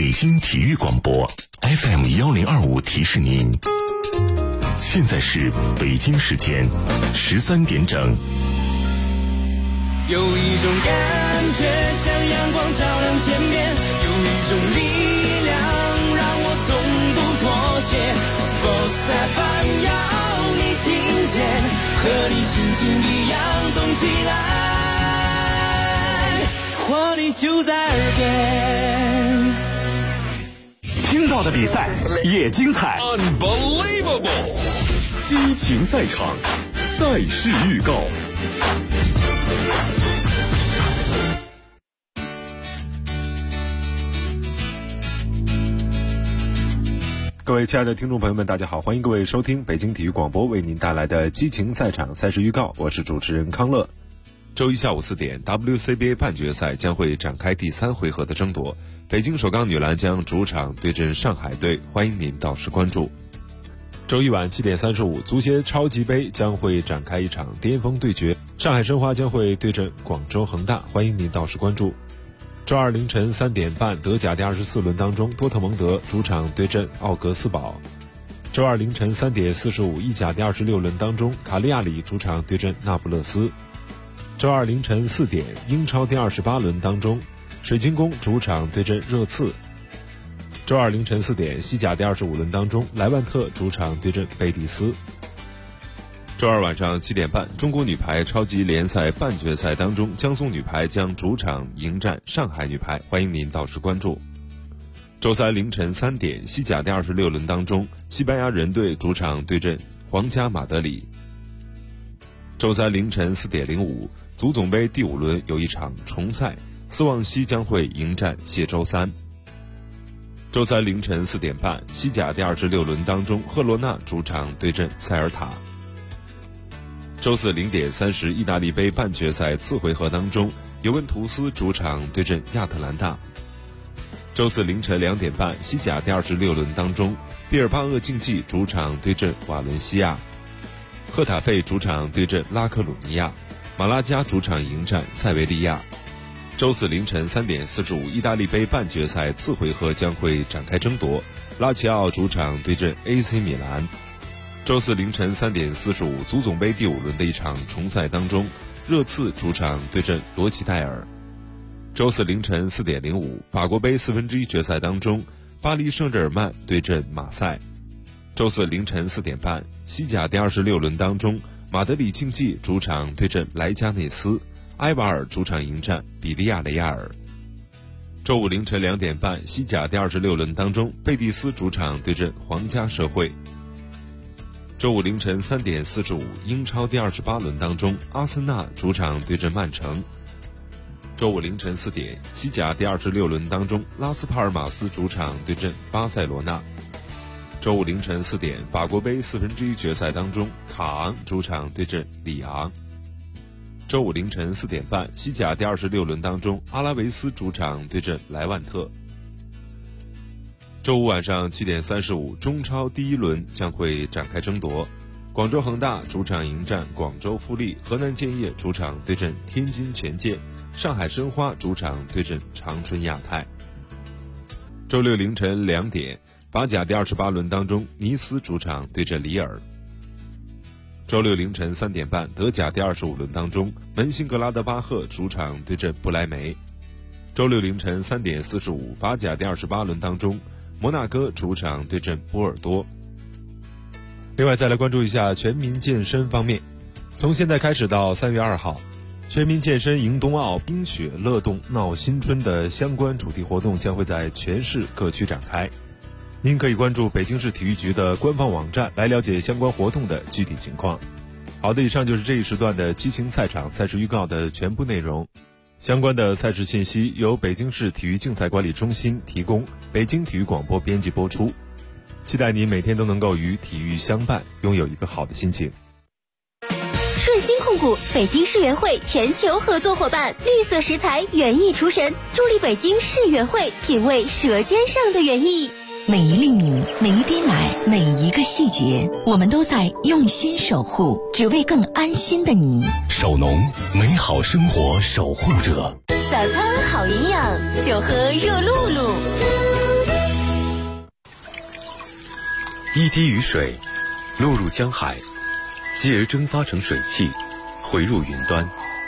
北京体育广播 FM1025提示您，现在是北京时间13点整。 有一种感觉像阳光照亮天边，有一种力量让我从不妥协。Sports FM 要你听见，和你心情一样动起来，活力就在耳边。 听到的比赛也精彩 Unbelievable 激情赛场，赛事预告。 各位亲爱的听众朋友们，大家好，欢迎各位收听北京体育广播为您带来的激情赛场赛事预告，我是主持人康乐。 周一下午4点 WCBA 半决赛将会展开第3回合的争夺，北京首钢女篮将主场对阵上海队，欢迎您到时关注。周一晚7点35，足协超级杯将会展开一场巅峰对决，上海申花将会对阵广州恒大，欢迎您到时关注。周二凌晨3点半，德甲第24轮当中，多特蒙德主场对阵奥格斯堡。周二凌晨3点45，意甲第26轮当中，卡利亚里主场对阵那不勒斯。周二凌晨4点，英超第28轮当中，水晶宫主场对阵热刺。周二凌晨4点，西甲第25轮当中，莱万特主场对阵贝蒂斯。周二晚上7点半，中国女排超级联赛半决赛当中，江苏女排将主场迎战上海女排，欢迎您到时关注。周三凌晨3点，西甲第26轮当中，西班牙人队主场对阵皇家马德里。周三凌晨4点05，足总杯第5轮有一场重赛，斯旺西将会迎战谢周三。周三凌晨4点半，西甲第26轮当中，赫罗纳主场对阵塞尔塔。周四0点30，意大利杯半决赛次回合当中，尤文图斯主场对阵亚特兰大。周四凌晨2点半，西甲第26轮当中，毕尔巴鄂竞技主场对阵瓦伦西亚，赫塔费主场对阵拉科鲁尼亚，马拉加主场迎战塞维利亚。周四凌晨3点45，意大利杯半决赛次回合将会展开争夺，拉齐奥主场对阵 AC 米兰。周四凌晨3点45，足总杯第5轮的一场重赛当中，热刺主场对阵罗齐戴尔。周四凌晨4点05，法国杯1/4决赛当中，巴黎圣日耳曼对阵马赛。周四凌晨4点半，西甲第26轮当中，马德里竞技主场对阵莱加内斯，埃瓦尔主场迎战比利亚雷亚尔。周五凌晨2点半，西甲第26轮当中，贝蒂斯主场对阵皇家社会。周五凌晨3点45，英超第28轮当中，阿森纳主场对阵曼城。周五凌晨4点，西甲第26轮当中，拉斯帕尔马斯主场对阵巴塞罗那。周五凌晨4点，法国杯1/4决赛当中，卡昂主场对阵里昂。周五凌晨4点半，西甲第26轮当中，阿拉维斯主场对阵莱万特。周五晚上7点35，中超第1轮将会展开争夺，广州恒大主场迎战广州富力，河南建业主场对阵天津权健，上海申花主场对阵长春亚泰。周六凌晨2点，法甲第28轮当中，尼斯主场对阵里尔。周六凌晨3点半，德甲第25轮当中，门兴格拉德巴赫主场对阵不莱梅。周六凌晨3点45，法甲第28轮当中，摩纳哥主场对阵波尔多。另外再来关注一下全民健身方面，从现在开始到3月2号，全民健身迎冬奥，冰雪乐动闹新春的相关主题活动将会在全市各区展开。您可以关注北京市体育局的官方网站来了解相关活动的具体情况。好的，以上就是这一时段的激情赛场赛事预告的全部内容。相关的赛事信息由北京市体育竞赛管理中心提供，北京体育广播编辑播出。期待您每天都能够与体育相伴，拥有一个好的心情。 顺鑫控股北京世园会全球合作伙伴，绿色食材园艺厨神，助力北京世园会品味舌尖上的园艺。 每一粒米，每一滴奶，每一个细节，我们都在用心守护，只为更安心的你。 守农，美好生活守护者。 早餐好营养，就喝热露露。 一滴雨水落入江海，继而蒸发成水汽，回入云端。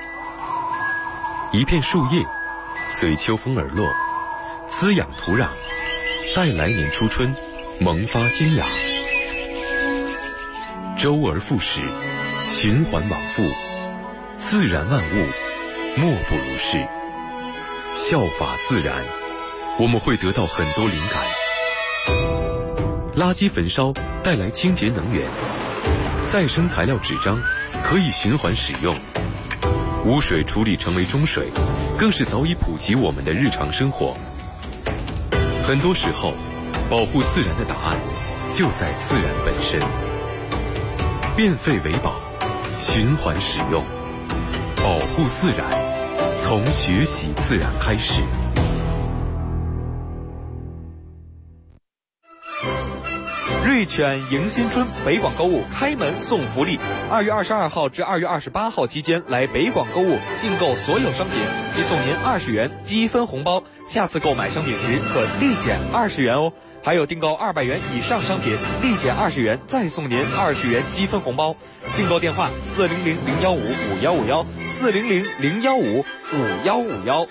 一片树叶随秋风而落，滋养土壤，待来年初春萌发新芽。周而复始，循环往复，自然万物莫不如是。效法自然，我们会得到很多灵感。垃圾焚烧带来清洁能源，再生材料纸张可以循环使用，污水处理成为中水，更是早已普及我们的日常生活。很多时候，保护自然的答案就在自然本身。变废为宝，循环使用，保护自然，从学习自然开始。 瑞犬迎新春北广购物开门送福利，2月22号至2月28号期间来北广购物订购所有商品，即送您20元积分红包，下次购买商品时可立减20元哦。还有订购200元以上商品，立减20元，再送您20元积分红包。订购电话400-015-5151，400-015-5151。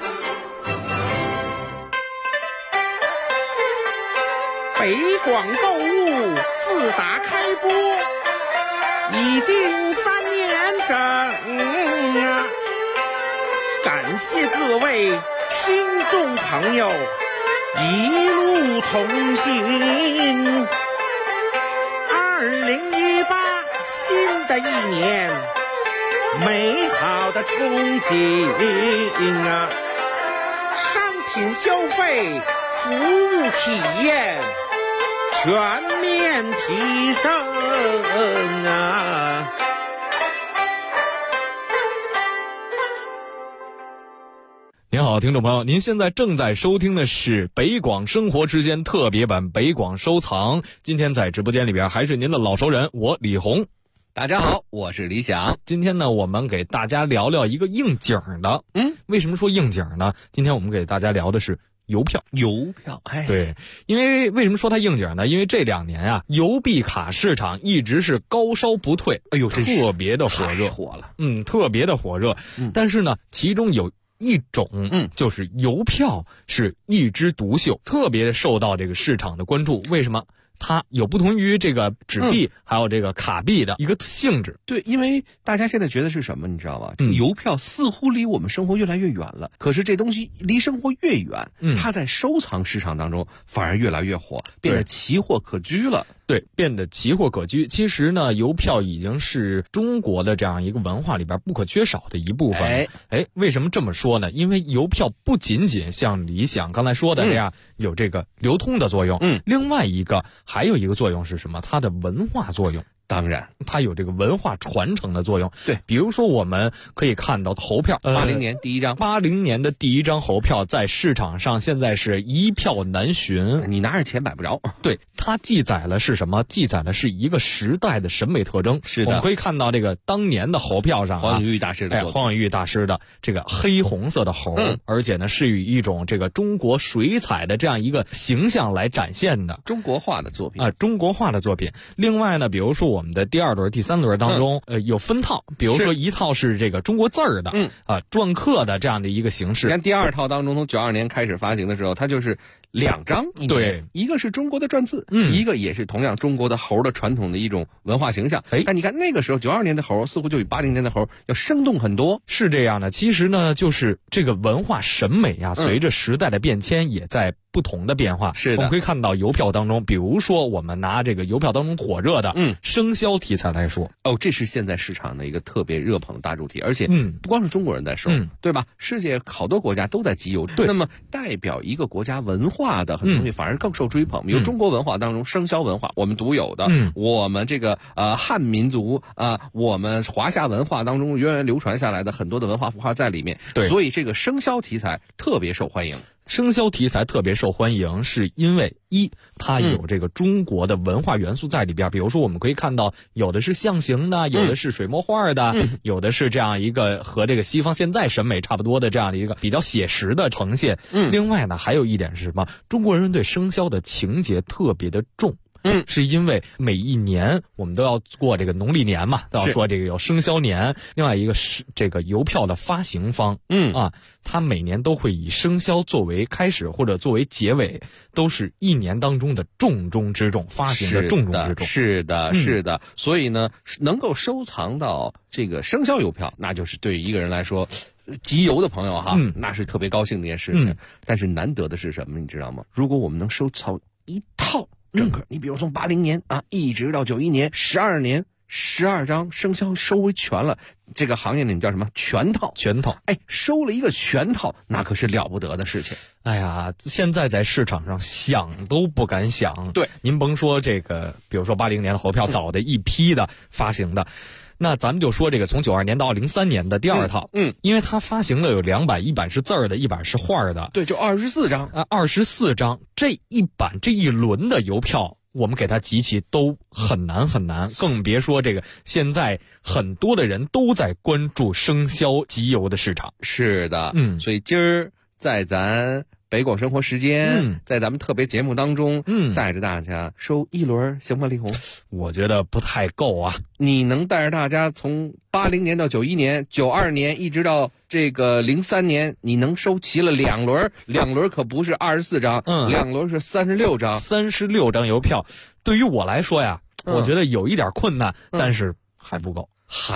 北广购物自打开播已经3年整啊！感谢各位听众朋友一路同行。2018新的一年，美好的憧憬啊！商品消费，服务体验全面提升啊！ 您好，听众朋友，您现在正在收听的是北广生活之间特别版北广收藏。今天在直播间里边还是您的老熟人，我李红。 大家好，我是李想。 今天呢，我们给大家聊聊一个应景的。为什么说应景呢？今天我们给大家聊的是邮票。 哎， 对，因为为什么说它应景呢？因为这2年啊，邮币卡市场一直是高烧不退， 哎呦， 特别的火热， 火了， 特别的火热。但是呢，其中有一种，就是邮票是一枝独秀，特别受到这个市场的关注。为什么？它有不同于这个纸币还有这个卡币的一个性质。 对，因为大家现在觉得是什么，你知道吗？这个邮票似乎离我们生活越来越远了，可是这东西离生活越远，它在收藏市场当中反而越来越火，变得奇货可居了。 对，变得奇货可居。其实呢，邮票已经是中国的这样一个文化里边不可缺少的一部分。为什么这么说呢？因为邮票不仅仅像李想刚才说的这样有这个流通的作用，另外还有一个作用是什么？它的文化作用。 当然， 它有这个文化传承的作用。 对， 比如说我们可以看到猴票 ，80年第一张 ，80年的第一张猴票在市场上现在是一票难寻， 你拿着钱买不着。 对，它记载了是什么？记载的是一个时代的审美特征。 是的， 我们可以看到这个当年的猴票上， 黄永玉大师的黄永玉大师的这个黑红色的猴，而且呢是以一种这个中国水彩的这样一个形象来展现的中国画的作品中国画的作品。另外呢，比如说我们的第2轮、第3轮当中，有分套，比如说一套是这个中国字儿的，篆刻的这样的一个形式。 你看第2套当中，从92年开始发行的时候，它就是2张， 对， 一个是中国的篆字，一个也是同样中国的猴的传统的一种文化形象。但你看那个时候92年的猴似乎就比80年的猴要生动很多。 是这样的，其实呢，就是这个文化审美啊，随着时代的变迁也在不同的变化。 是的， 我们可以看到邮票当中，比如说我们拿这个邮票当中火热的生肖题材来说， 这是现在市场的一个特别热捧的大主题，而且不光是中国人在收，对吧？世界好多国家都在集邮。 对， 那么代表一个国家文化的很多东西反而更受追捧。比如中国文化当中生肖文化，我们独有的，我们这个汉民族我们华夏文化当中源远流传下来的很多的文化符号在里面。 对， 所以这个生肖题材特别受欢迎。 生肖题材特别受欢迎，是因为它有这个中国的文化元素在里边。比如说我们可以看到有的是象形的，有的是水墨画的，有的是这样一个和这个西方现在审美差不多的这样的一个比较写实的呈现。另外呢，还有一点是什么？中国人对生肖的情节特别的重。 是因为每一年我们都要过这个农历年嘛，都要说这个有生肖年，另外一个是这个邮票的发行方，它每年都会以生肖作为开始或者作为结尾，都是一年当中的重中之重，发行的重中之重。 是的，所以呢，能够收藏到这个生肖邮票，那就是对于一个人来说，集邮的朋友哈，那是特别高兴的一件事情。但是难得的是什么，你知道吗？如果我们能收藏一套整个，你比如从80年一直到91年，12年，12张生肖收为全了，这个行业里面叫什么？全套。收了一个全套，那可是了不得的事情。 哎呀，现在在市场上想都不敢想。 对， 您甭说这个，比如说80年的邮票，早的一批的发行的。那咱们就说这个从92年到03年的第二套，因为它发行的有2版，一版是字儿的，一版是画的， 对，就24张 ，24张，这一版这一轮的邮票，我们给它集齐都很难，更别说这个现在很多的人都在关注生肖集邮的市场。 是的，所以今儿在咱北广生活时间，在咱们特别节目当中，带着大家收一轮行吗？李红， 我觉得不太够啊。 你能带着大家从80年到91年、92年一直到这个03年，你能收齐了2轮，2轮可不是24张，2轮是36张 ，36张邮票。对于我来说呀，我觉得有一点困难，但是还不够。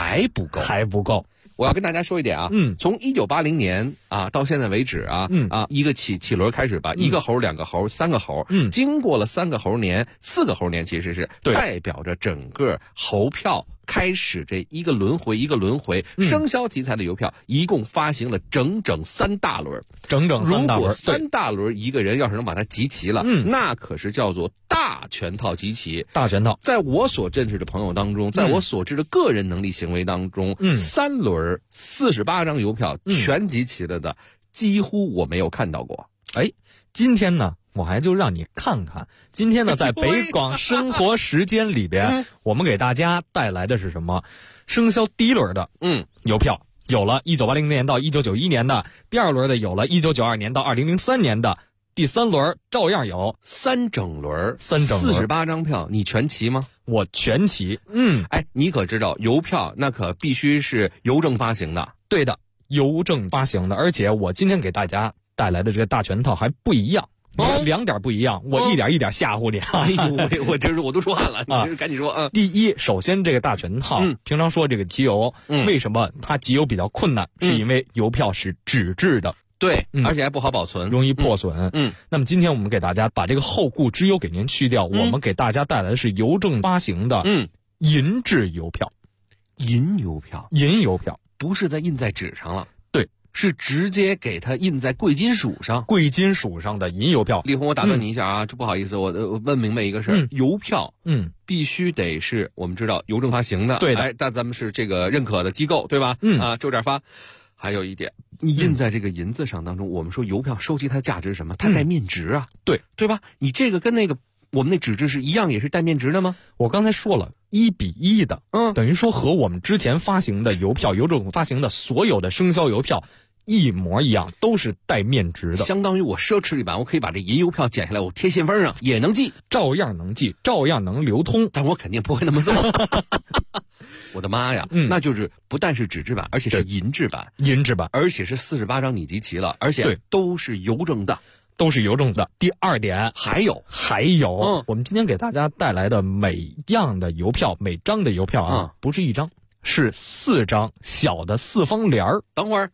我要跟大家说一点啊，从1980年到现在为止一个起轮开始吧，一个猴、2个猴、3个猴，经过了3个猴年、4个猴年，其实是代表着整个猴票开始这一个轮回，生肖题材的邮票一共发行了整整3大轮，如果3大轮一个人要是能把它集齐了，那可是叫做大全套集齐。 大全套， 在我所认识的朋友当中，在我所知的个人能力行为当中，3轮48张邮票全集齐了的，几乎我没有看到过。 今天呢，我还就让你看看。今天呢，在北广生活时间里边，我们给大家带来的是什么？生肖第一轮的邮票有了1980年到1991年的，第二轮的有了1992年到2003年的，第3轮照样有 3整轮48张票，你全齐吗？ 我全齐。 你可知道邮票那可必须是邮政发行的？ 对的，邮政发行的，而且我今天给大家带来的这个大全套还不一样。2点不一样，我一点一点吓唬你。 我这是我都出汗了，你赶紧说。 第一，首先这个大全套，平常说这个集邮，为什么它集邮比较困难？是因为邮票是纸质的， 对，而且还不好保存， 容易破损。那么今天我们给大家把这个后顾之忧给您去掉，我们给大家带来的是邮政发行的银质邮票。 银邮票不是印在纸上了。是直接给它印在贵金属上的银邮票。 李红，我打断你一下啊，这不好意思，我问明白一个事儿，邮票必须得是我们知道邮政发行的， 对的， 但咱们是这个认可的机构，对吧？周点发。还有一点，你印在这个银子上当中，我们说邮票收集它的价值是什么？它带面值啊，对吧？你这个跟那个我们那纸质是一样，也是带面值的吗？ 我刚才说了，1比1的，等于说和我们之前发行的邮票，邮政发行的所有的生肖邮票一模一样，都是带面值的， 相当于我奢侈一版，我可以把这银邮票剪下来，我贴信封上也能记， 照样能记，照样能流通， 但我肯定不会那么做。我的妈呀，那就是不但是纸质版，而且是银质版，而且是48张你集齐了，而且都是邮政的。 第二点，还有，我们今天给大家带来的每样的邮票，每张的邮票不是1张。是4张小的4方联儿。 等会儿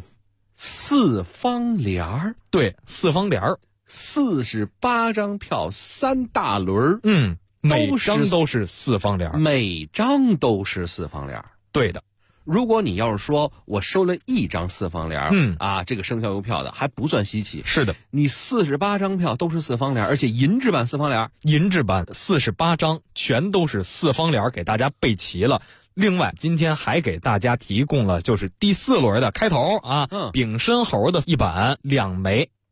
，4方联儿， 对，4方联儿 ，48张票3大轮每张都是4方联儿， 每张都是4方联儿， 对的。 如果你要是说我收了1张4方联儿，这个生肖邮票的还不算稀奇。 是的， 你48张票都是4方联儿，而且银质版4方联儿， 银质版48张全都是4方联儿，给大家备齐了。另外，今天还给大家提供了就是第4轮的开头丙申猴的1版2枚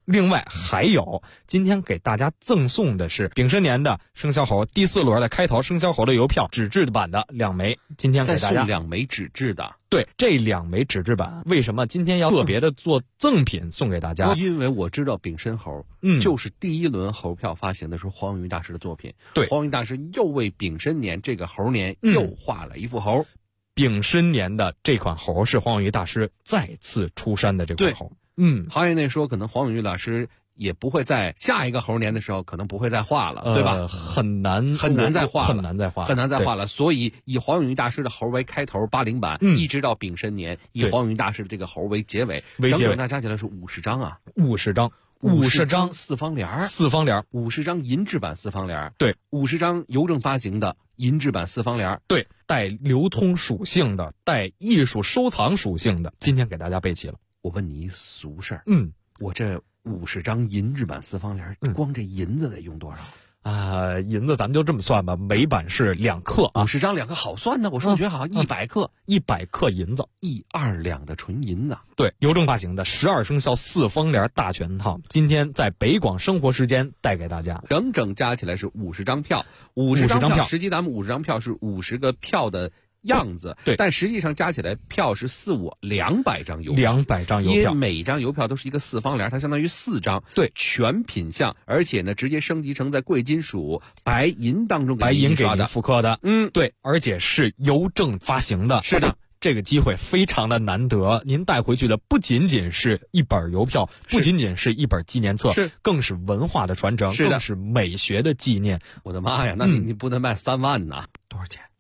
另外还有，今天给大家赠送的是丙申年的生肖猴第4轮的开头生肖猴的邮票纸质版的2枚，今天给大家再送2枚纸质的。 对，这2枚纸质版为什么今天要特别的做赠品送给大家？ 因为我知道丙申猴，就是第1轮猴票发行的时候黄永玉大师的作品。 对， 黄永玉大师又为丙申年这个猴年又画了一副猴。 丙申年的这款猴是黄永玉大师再次出山的这款猴。 行业内说可能黄永玉老师也不会在下一个猴年的时候可能不会再画了，对吧？ 很难再画了。所以以黄永玉大师的猴为开头80版，一直到丙申年，以黄永玉大师的这个猴为结尾，整整那加起来是50张啊 ，50张 4方联 ，50 张银质版4方联， 对 ，50张邮政发行的银质版4方联， 对，带流通属性的，带艺术收藏属性的，今天给大家备齐了。 我问你一俗事儿，我这50张银质版4方联，光这银子得用多少？ 银子咱们就这么算吧，每版是2克啊 ，50张2克好算呢，我数学好，100克 ，100克银子 ，1-2两的纯银子。 对，邮政发行的12生肖4方联大全套，今天在北广生活时间带给大家， 整整加起来是50张票，50张票，实际咱们50张票是50个票的样子， 对， 但实际上加起来票是200张邮票 ，200张邮票， 因为每张邮票都是一个4方联，它相当于4张， 对， 全品项，而且呢，直接升级成在贵金属、白银当中白银给您复刻的， 对， 而且是邮政发行的， 是的。 这个机会非常的难得，您带回去的不仅仅是一本邮票，不仅仅是一本纪念册，更是文化的传承，更是美学的纪念。 我的妈呀，那你不能卖3万呐？多少钱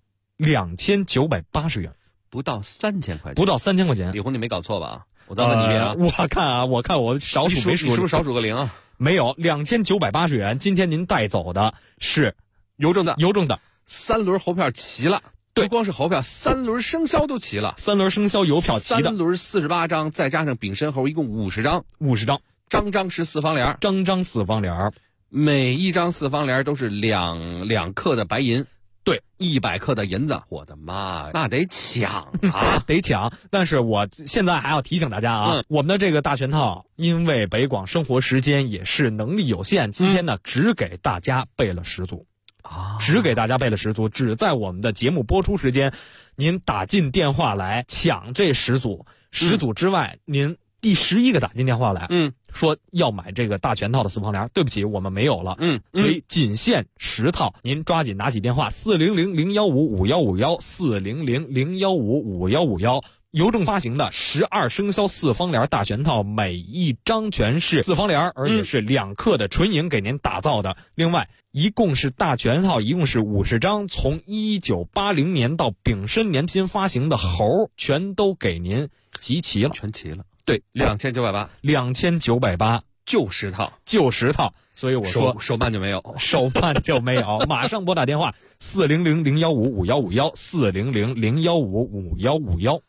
？2980元， 不到3000块钱， 不到3000块钱。 李红，你没搞错吧？我再问你一遍啊！ 我看我少数没数， 你是不是少数个0啊？ 没有，2980元。今天您带走的是邮政的 3 轮猴票齐了。不光是猴票，3轮生肖都齐了 ，3轮生肖邮票齐的，3 轮48张，再加上丙申猴，一共50张 ，50张， 张是4方联， 张4方联， 每一张4方联都是2克的白银， 对 ，100克的银子，我的妈呀，那得抢啊， 得抢！但是我现在还要提醒大家啊，我们的这个大全套，因为北广生活时间也是能力有限，今天呢只给大家备了10组。只给大家备了10组，只在我们的节目播出时间，您打进电话来抢这10组，10组之外，您第11个打进电话来，说要买这个大全套的4方联，对不起，我们没有了，所以仅限10套，您抓紧拿起电话400-015-5151，400-015-5151。邮政发行的12生肖4方联大全套，每一张全是4方联，而且是2克的纯银给您打造的。另外，一共是大全套，一共是50张，从1980年到丙申年间发行的猴，全都给您集齐了， 全齐了。 对 ，2980，就10套， 所以我说手办就没有， 马上拨打电话400-015-5151，400-015-5151。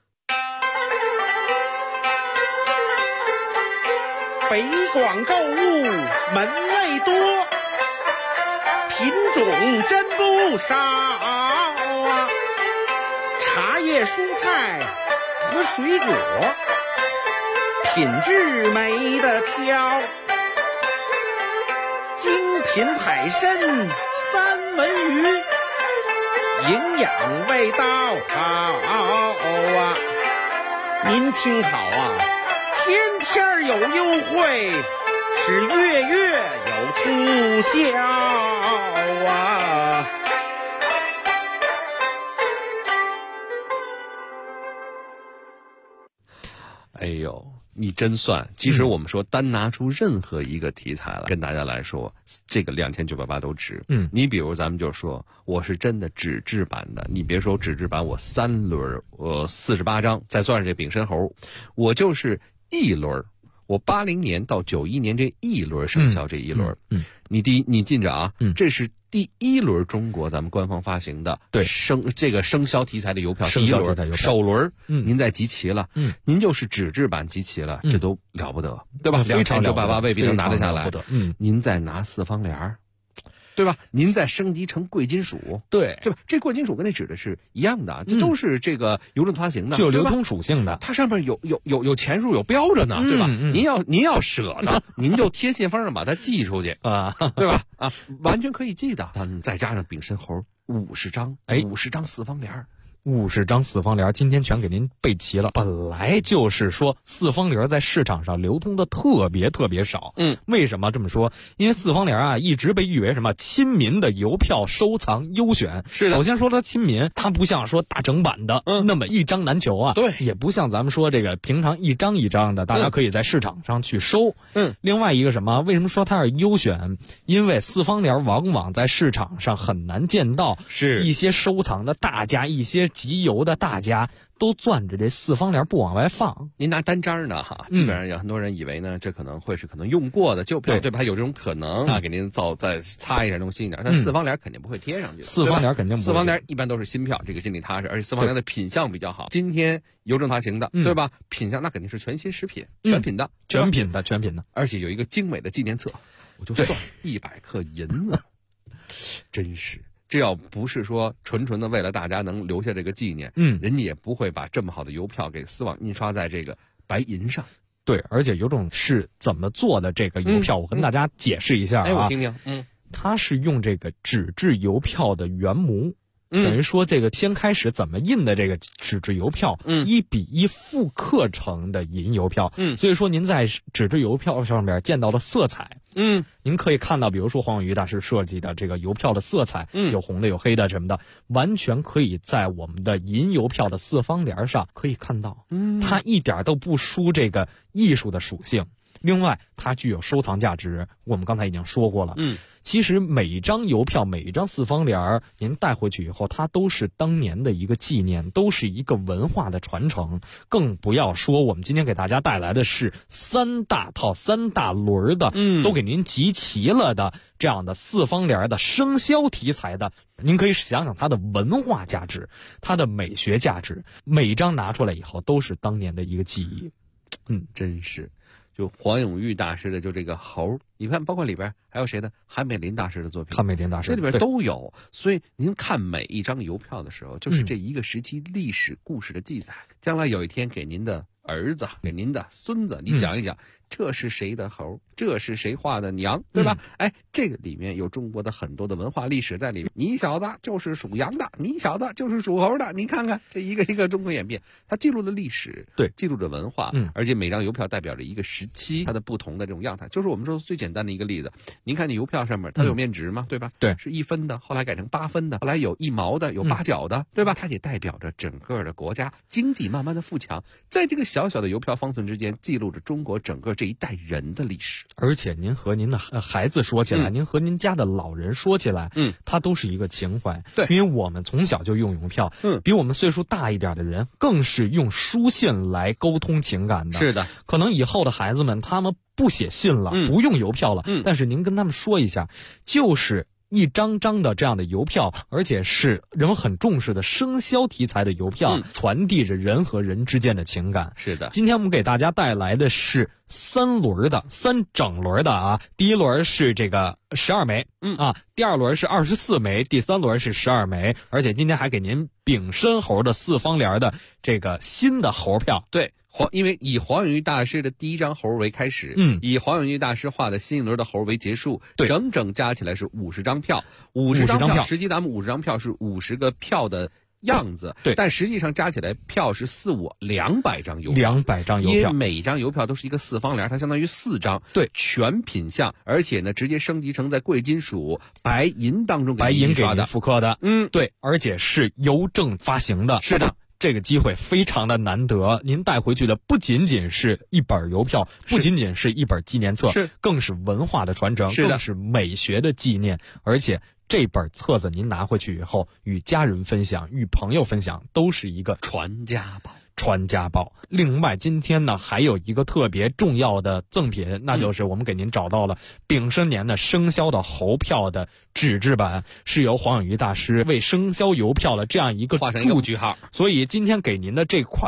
北广购物门类多，品种真不少啊！茶叶、蔬菜和水果，品质没得挑。精品海参、三文鱼，营养味道好啊！您听好啊！天天有优惠，是月月有促销啊！ 哎呦，你真算！其实我们说单拿出任何一个题材来跟大家来说，这个2980都值。你比如咱们就说，我是真的纸质版的，你别说纸质版，我3轮48张，再算上这丙申猴，我就是1轮，我80年到91年这1轮生肖这1轮，你记着啊，这是第1轮中国咱们官方发行的这个生肖题材的邮票， 生肖题材邮票首轮，您再集齐了，您就是纸质版集齐了，这都了不得，对吧？ 非常了不得， 2980未必能拿得下来。您再拿4方联， 对吧？您再升级成贵金属， 对吧？这贵金属跟那指的是一样的，这都是这个邮政发行的， 具有流通属性的。 它上面有钱数有标着呢，对吧？您要舍呢，您就贴信封上把它寄出去啊，对吧？啊，完全可以寄的。再加上丙申猴50张，50张四方联。 50张四方联，今天全给您备齐了。本来就是说四方联在市场上流通的特别少。为什么这么说？因为四方联啊，一直被誉为什么亲民的邮票收藏优选。 是的。 首先说它亲民，它不像说大整版的，那么一张难求啊。 对。 也不像咱们说这个平常一张一张的，大家可以在市场上去收。另外一个什么？为什么说它是优选？因为四方联往往在市场上很难见到， 是一些收藏的大家，一些集邮的大家都攥着这四方联不往外放。 您拿单张呢哈，基本上有很多人以为呢，这可能会是用过的旧票，对吧？还有这种可能啊，给您再擦一下弄新一点，但四方联肯定不会贴上去的。 四方联肯定不会， 四方联一般都是新票，这个心里踏实，而且四方联的品相比较好。今天邮政发行的，对吧？品相那肯定是全新食品，全品的， 全品的， 而且有一个精美的纪念册，我就算100克银子，真是。这要不是说纯的为了大家能留下这个纪念，人家也不会把这么好的邮票给丝网印刷在这个白银上。 对，而且邮政是怎么做的这个邮票，我跟大家解释一下啊。 我听听。 它是用这个纸质邮票的原模。等于说这个先开始怎么印的这个纸质邮票，1比1复刻成的银邮票。所以说您在纸质邮票上面见到的色彩，您可以看到，比如说黄永玉大师设计的这个邮票的色彩，有红的有黑的什么的，完全可以在我们的银邮票的四方联上可以看到，它一点都不输这个艺术的属性。另外，它具有收藏价值，我们刚才已经说过了。其实每一张邮票，每一张四方联，您带回去以后，它都是当年的一个纪念，都是一个文化的传承。更不要说我们今天给大家带来的是3大套、3大轮的，都给您集齐了的这样的四方联的生肖题材的。您可以想想它的文化价值，它的美学价值，每一张拿出来以后都是当年的一个记忆。 真是。就黄永玉大师的就这个猴，你看包括里边还有谁的韩美林大师的作品， 韩美林大师这里边都有。所以您看每一张邮票的时候，就是这一个时期历史故事的记载。将来有一天给您的儿子，给您的孙子，你讲一讲，这是谁的猴，这是谁画的娘，对吧？这个里面有中国的很多的文化历史在里面。你小子就是属羊的，你小子就是属猴的，你看看这一个一个中国演变，它记录了历史， 对， 记录着文化，而且每张邮票代表着一个时期，它的不同的这种样态。就是我们说最简单的一个例子，您看你邮票上面它有面值嘛，对吧？ 对， 是1分的，后来改成8分的，后来有1毛的，有8角的，对吧？它也代表着整个的国家经济慢慢的富强，在这个小小的邮票方寸之间，记录着中国整个这一代人的历史。 而且您和您的孩子说起来，您和您家的老人说起来，它都是一个情怀。 对， 因为我们从小就用邮票，比我们岁数大一点的人更是用书信来沟通情感的。 是的， 可能以后的孩子们他们不写信了，不用邮票了，但是您跟他们说一下，就是一张张的这样的邮票，而且是人们很重视的生肖题材的邮票，传递着人和人之间的情感。 是的， 今天我们给大家带来的是3整轮的啊。第一轮是这个12枚，第二轮是24枚，第三轮是12枚，而且今天还给您丙申猴的四方联的这个新的猴票。 对。因为以黄永玉大师的第一张猴为开始，以黄永玉大师画的新一轮的猴为结束， 对， 整整加起来是50张票，50张票，实际咱们50张票是50个票的样子， 对， 但实际上加起来票是200张邮票 ，200张邮票， 因为每张邮票都是一个四方联，它相当于4张， 对， 全品相，而且呢直接升级成在贵金属白银当中白银给您复刻的， 对， 而且是邮政发行的， 是的。 这个机会非常的难得，您带回去的不仅仅是一本邮票，不仅仅是一本纪念册，更是文化的传承，更是美学的纪念。而且这本册子您拿回去以后，与家人分享，与朋友分享，都是一个传家宝。 另外今天呢还有一个特别重要的赠品，那就是我们给您找到了丙申年的生肖的猴票的纸质版，是由黄永玉大师为生肖邮票的这样一个画成一个句号， 所以今天给您的这款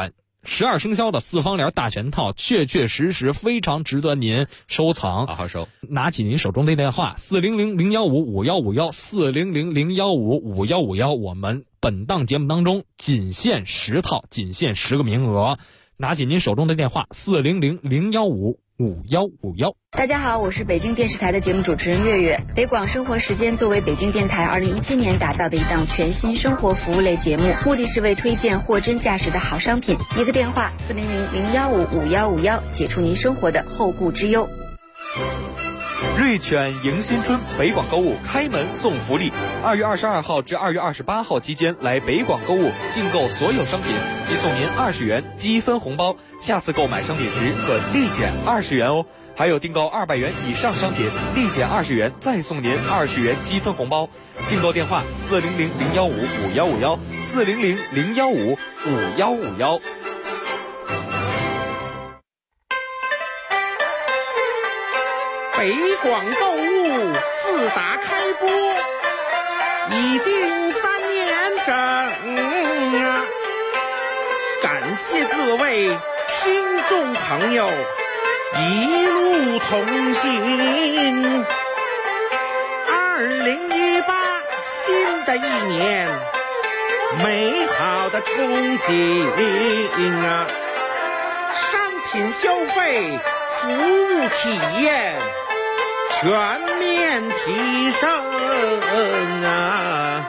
12生肖的4方帘大全套，确确实实非常值得您收藏， 好好收。 拿起您手中的电话400-015-5151 400-015-5151，我们本档节目当中仅限10套，仅限10个名额。拿起您手中的电话400-015-5151。 大家好，我是北京电视台的节目主持人月月。北广生活时间作为北京电台2017年打造的一档全新生活服务类节目，目的是为推荐货真价实的好商品。一个电话400-015-5151，解除您生活的后顾之忧。 瑞犬迎新春北广购物开门送福利，2月22号至2月28号期间来北广购物订购所有商品，即送您20元积分红包，下次购买商品时可立减20元哦。还有订购200元以上商品，立减20元，再送您20元积分红包。订购电话400-015-5151 400-015-5151。 北广购物自打开播已经3年整啊！感谢各位听众朋友一路同行。2018新的一年，美好的憧憬啊！商品消费、服务体验全面提升啊！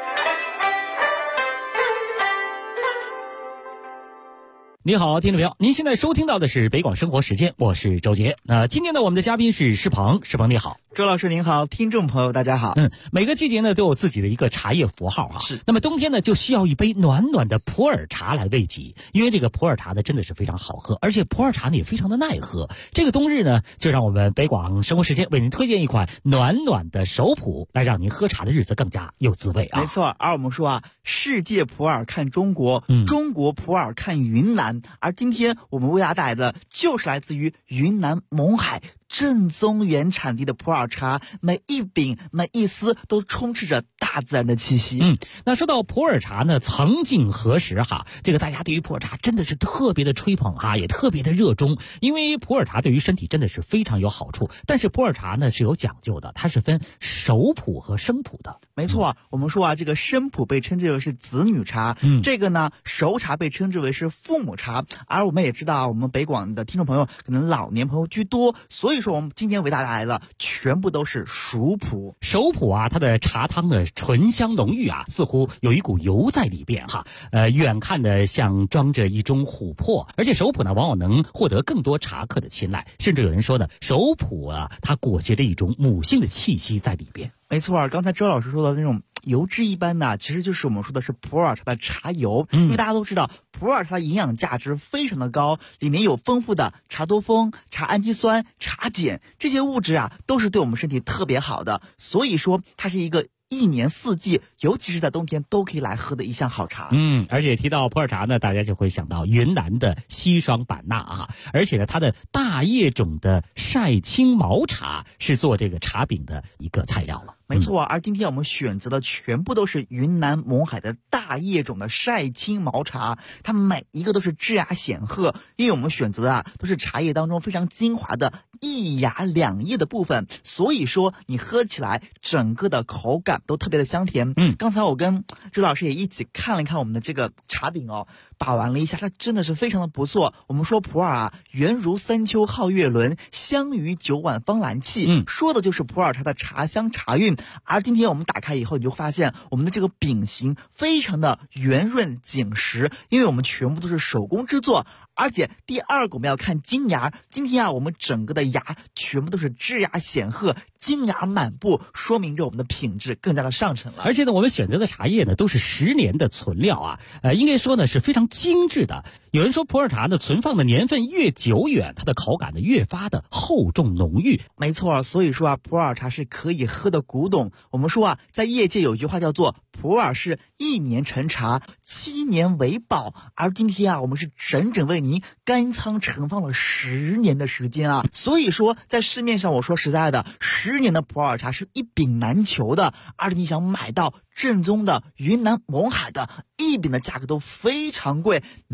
你好，听众朋友，您现在收听到的是北广生活时间，我是周杰。今天呢，我们的嘉宾是施鹏，施鹏你好。 周老师您好，听众朋友大家好。 每个季节呢都有自己的一个茶叶符号哈。是。那么冬天呢就需要一杯暖暖的普洱茶来慰藉，因为这个普洱茶呢真的是非常好喝，而且普洱茶呢也非常的耐喝。这个冬日呢，就让我们北广生活时间为您推荐一款暖暖的熟普，来让您喝茶的日子更加有滋味啊。 没错，而我们说啊，世界普洱看中国，中国普洱看云南，而今天我们为大家带来的就是来自于云南勐海正宗原产地的普洱茶，每一饼每一丝都充斥着大自然的气息。 那说到普洱茶呢，曾几何时哈，这个大家对于普洱茶真的是特别的吹捧哈，也特别的热衷，因为普洱茶对于身体真的是非常有好处。但是普洱茶呢是有讲究的，它是分熟普和生普的。 没错，我们说啊，这个生普被称之为是子女茶，这个呢熟茶被称之为是父母茶。而我们也知道，我们北广的听众朋友可能老年朋友居多，所以说我们今天为大家来了全部都是熟普。 熟普啊，它的茶汤的醇香浓郁啊，似乎有一股油在里边哈，远看的像装着一盅琥珀，而且熟普呢往往能获得更多茶客的青睐，甚至有人说呢，熟普啊它裹挟着一种母性的气息在里边。 没错，刚才周老师说的那种油脂一般的，其实就是我们说的是普洱茶的茶油。因为大家都知道普洱茶的营养价值非常的高，里面有丰富的茶多酚、茶氨基酸、茶碱，这些物质啊都是对我们身体特别好的，所以说它是一个一年四季，尤其是在冬天都可以来喝的一项好茶。 而且提到普洱茶呢，大家就会想到云南的西双版纳哈，而且呢，它的大叶种的晒青毛茶是做这个茶饼的一个材料了。 没错，而今天我们选择的全部都是云南勐海的大叶种的晒青毛茶，它每一个都是质雅显赫，因为我们选择的都是茶叶当中非常精华的一芽两叶的部分，所以说你喝起来整个的口感都特别的香甜。刚才我跟周老师也一起看了一看我们的这个茶饼哦，把玩了一下，它真的是非常的不错。我们说普洱啊，圆如三秋皓月轮，香于九碗芳兰气，说的就是普洱茶的茶香茶韵。而今天我们打开以后，你就发现我们的这个饼型非常的圆润紧实，因为我们全部都是手工制作。而且第二个我们要看金芽，今天啊我们整个的芽全部都是枝芽显赫，金芽满布，说明着我们的品质更加的上乘了。 而且呢，我们选择的茶叶呢都是10年的存料啊，应该说呢是非常精致的。有人说普洱茶呢存放的年份越久远，它的口感呢越发的厚重浓郁。 没错，所以说啊普洱茶是可以喝的古董。我们说啊，在业界有一句话叫做普洱是1年陈茶，7年为宝。而今天啊，我们是整整为您干仓陈放了10年的时间啊。所以说，在市面上我说实在的，10年的普洱茶是一饼难求的，而你想买到正宗的云南勐海的一饼的价格都非常贵，没有4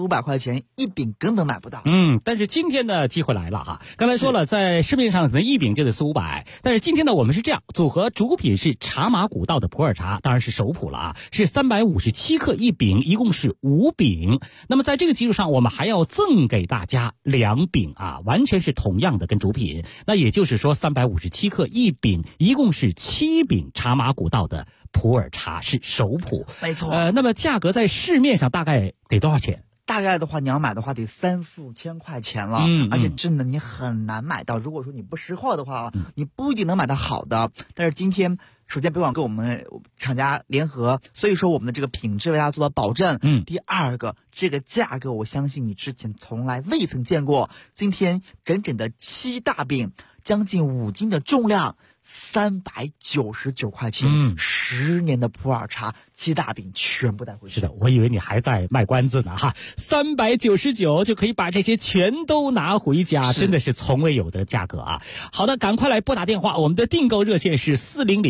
400-500块钱一饼根本买不到。 但是今天的机会来了哈，刚才说了，在市面上可能一饼就得400-500，但是今天呢，我们是这样，组合主品是茶马古道的普洱茶，当然是首普了啊，是357克一饼，一共是5饼。那么在这个基础上，我们还要赠给大家2饼啊，完全是同样的跟主品。那也就是说357克一饼，一共是7饼茶马古道的普洱茶是首普。 没错。 那么价格在市面上大概得多少钱？ 大概的话，你要买的话得3-4千块钱了，而且真的你很难买到。如果说你不识货的话，你不一定能买到好的。但是今天，首先北广跟我们厂家联合，所以说我们的这个品质为大家做到保证。第二个，这个价格我相信你之前从来未曾见过。今天整整的7大饼，将近5斤的重量。399块钱，10年的普洱茶7大饼全部带回去。 是的，我以为你还在卖关子呢哈，399就可以把这些全都拿回家，真的是从未有的价格啊！好的，赶快来拨打电话，我们的订购热线是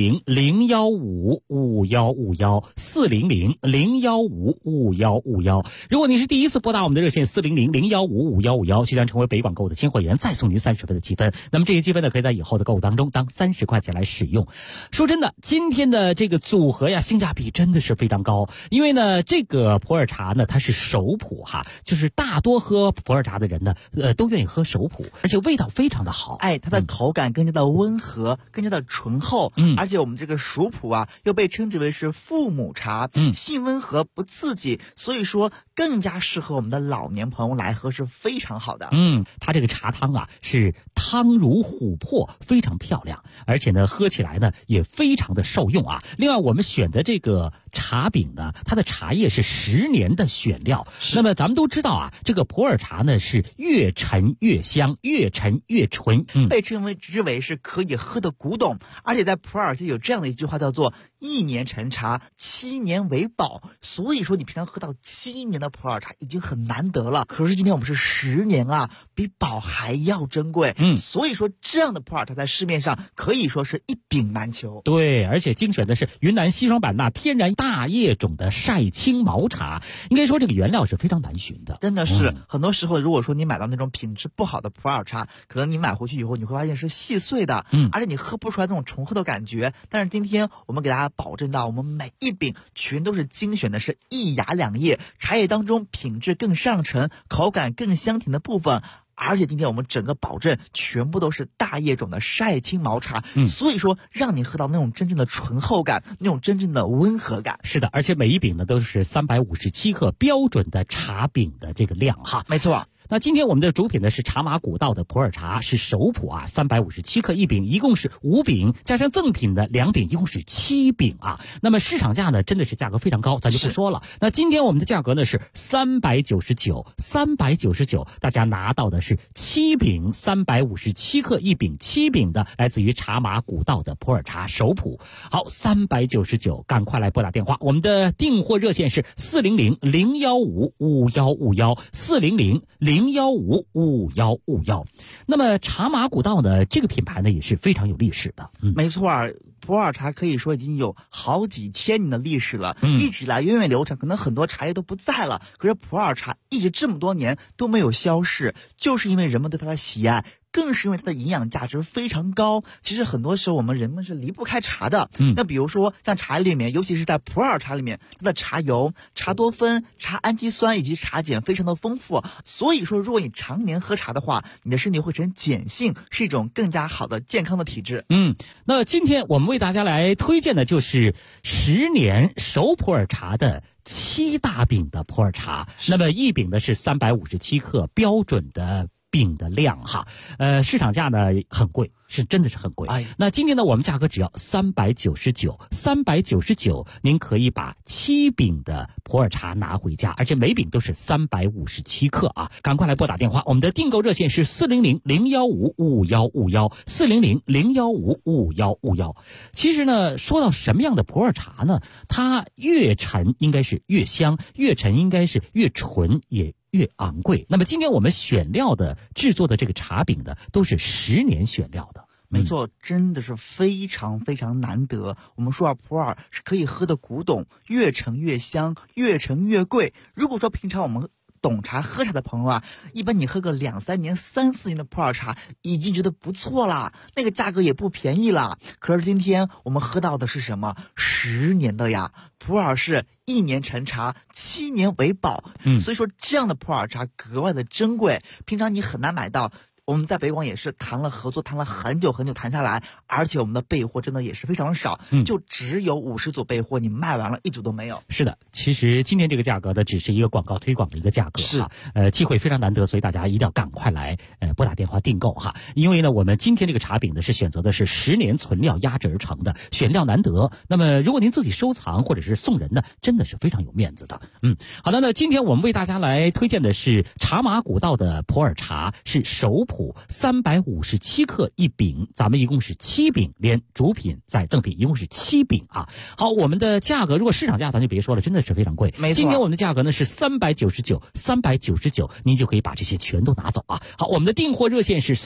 400-015-5151，400-015-5151。如果您是第一次拨打我们的热线400-015-5151，即将成为北广购的新会员，再送您30分的积分。那么这些积分呢，可以在以后的购物当中当30块钱来使用。说真的，今天的这个组合呀，性价比真的是非常高。因为呢，这个普洱茶呢，它是首普哈，就是大多喝普洱茶的人呢，都愿意喝首普，而且味道非常的好。 它的口感更加的温和，更加的醇厚。而且我们这个熟普啊，又被称之为是父母茶，性温和不刺激，所以说更加适合我们的老年朋友来喝，是非常好的。 它这个茶汤啊，是汤如琥珀，非常漂亮。而且呢，喝起来呢也非常的受用啊。另外，我们选的这个茶饼呢，它的茶叶是10年的选料。那么咱们都知道啊，这个普洱茶呢是越陈越香，越陈越醇， 被称之为是可以喝的古董。而且在普洱界有这样的一句话叫做1年陈茶，7年为宝。所以说你平常喝到7年的普洱茶已经很难得了，可是今天我们是10年啊，比宝还要珍贵。所以说这样的普洱茶在市面上可以说是一饼难求。 对，而且精选的是云南西双版纳天然大叶种的晒青毛茶，应该说这个原料是非常难寻的。 真的是，很多时候如果说你买到那种品质不好的普洱茶，可能你买回去以后你会发现是细碎的，而且你喝不出来那种醇厚的感觉。但是今天我们给大家保证到，我们每一饼全都是精选的是1芽2叶，茶叶当中品质更上乘，口感更香甜的部分。而且今天我们整个保证全部都是大叶种的晒青毛茶，所以说让你喝到那种真正的醇厚感，那种真正的温和感。 是的，而且每一饼呢都是357克标准的茶饼的这个量哈。 没错。 那今天我们的主品呢是茶马古道的普洱茶，是首普啊，357克一饼，一共是5饼，加上赠品的2饼，一共是7饼啊。那么市场价呢真的是价格非常高，咱就不说了。那今天我们的价格呢是399，大家拿到的是7饼，357克一饼，7饼的来自于茶马古道的普洱茶首普。好，399，赶快来拨打电话，我们的订货热线是400-015-5151，400-015-5151。那么茶马古道呢，这个品牌呢也是非常有历史的。 没错，普洱茶可以说已经有好几千年的历史了，一直以来源远流长，可能很多茶叶都不在了，可是普洱茶一直这么多年都没有消逝，就是因为人们对它的喜爱，更是因为它的营养价值非常高。其实很多时候我们人们是离不开茶的。那比如说像茶里面，尤其是在普洱茶里面，它的茶油、茶多酚、茶氨基酸以及茶碱非常的丰富。所以说如果你常年喝茶的话，你的身体会呈碱性，是一种更加好的健康的体质。 那今天我们为大家来推荐的就是10年熟普洱茶的7大饼的普洱茶。那么一饼呢是357克标准的饼的量哈，市场价呢很贵，是真的是很贵。那今天呢我们价格只要399，您可以把7饼的普洱茶拿回家，而且每饼都是357克啊！赶快来拨打电话，我们的订购热线是400-015-5151，400-015-5151。其实呢，说到什么样的普洱茶呢，它越陈应该是越香，越陈应该是越纯，也越昂贵。那么今天我们选料的制作的这个茶饼呢，都是10年选料的。 没错，真的是非常非常难得。我们说啊，普洱是可以喝的古董，越陈越香，越陈越贵。如果说平常我们懂茶喝茶的朋友啊，一般你喝个2、3年、3、4年的普洱茶已经觉得不错了，那个价格也不便宜了。可是今天我们喝到的是什么？10年的呀，普洱是1年陈茶，7年为保。所以说这样的普洱茶格外的珍贵，平常你很难买到。我们在北广也是谈了合作，谈了很久很久谈下来，而且我们的备货真的也是非常少，就只有50组备货，你卖完了1组都没有。 是的，其实今天这个价格呢，只是一个广告推广的一个价格哈，机会非常难得，所以大家一定要赶快来拨打电话订购哈，因为呢，我们今天这个茶饼呢是选择的是10年存料压制而成的，选料难得。那么如果您自己收藏或者是送人呢，真的是非常有面子的。好的，那今天我们为大家来推荐的是茶马古道的普洱茶，是首普357克一饼，咱们一共是7饼，连主品再赠品，一共是7饼啊。好，我们的价格如果市场价咱就别说了，真的是非常贵。 没错， 今天我们的价格呢是399，您就可以把这些全都拿走啊。好，我们的订货热线是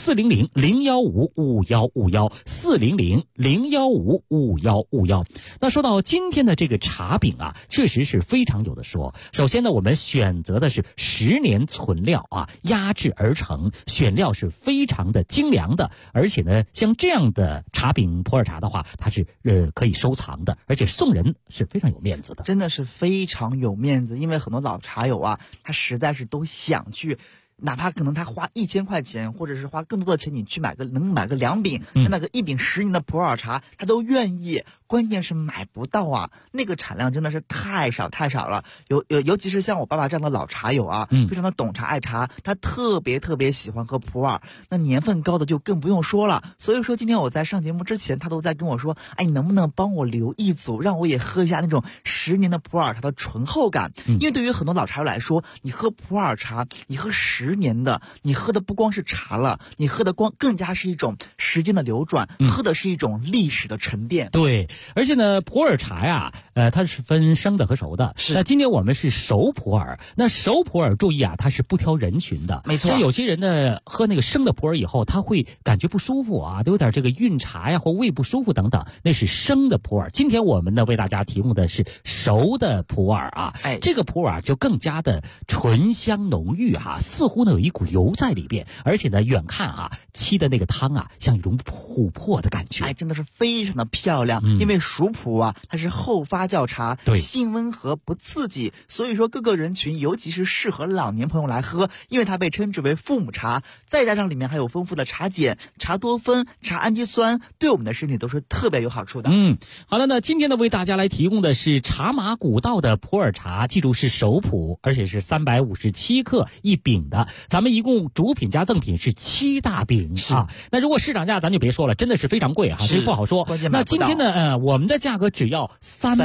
400-015-5151，400-015-5151。那说到今天的这个茶饼啊，确实是非常有的说。首先呢，我们选择的是10年存料啊，压制而成，选料是非常的精良的，而且呢，像这样的茶饼普洱茶的话，它是可以收藏的，而且送人是非常有面子的， 真的是非常有面子。因为很多老茶友啊，他实在是都想去。哪怕可能他花1000块钱，或者是花更多的钱，你去能买个2饼，买个1饼10年的普洱茶，他都愿意。关键是买不到啊，那个产量真的是太少了。尤其是像我爸爸这样的老茶友啊，非常的懂茶爱茶，他特别喜欢喝普洱，那年份高的就更不用说了。所以说今天我在上节目之前，他都在跟我说，你能不能帮我留1组，让我也喝一下那种10年的普洱茶的醇厚感。因为对于很多老茶友来说，你喝普洱茶，你喝10年的，你喝的不光是茶了，你喝的更加是一种时间的流转，喝的是一种历史的沉淀。 对，而且呢，普洱茶呀，它是分生的和熟的。那今天我们是熟普洱，那熟普洱注意啊，它是不挑人群的。 没错， 像有些人呢，喝那个生的普洱以后，他会感觉不舒服啊，都有点这个晕茶呀，或胃不舒服等等，那是生的普洱。今天我们呢为大家提供的是熟的普洱啊，这个普洱就更加的醇香浓郁哈，似乎呢有一股油在里边，而且呢远看啊沏的那个汤啊像一种琥珀的感觉， 真的是非常的漂亮。因为熟普啊，它是后发酵茶，性温和不刺激，所以说各个人群，尤其是适合老年朋友来喝，因为它被称之为父母茶，再加上里面还有丰富的茶碱、茶多酚、茶氨基酸，对我们的身体都是特别有好处的。 好了，那今天呢为大家来提供的是茶马古道的普洱茶，记住是首普，而且是357克一饼的，咱们一共主品加赠品是7大饼啊。那如果市场价咱就别说了，真的是非常贵啊，这不好说。那今天呢我们的价格只要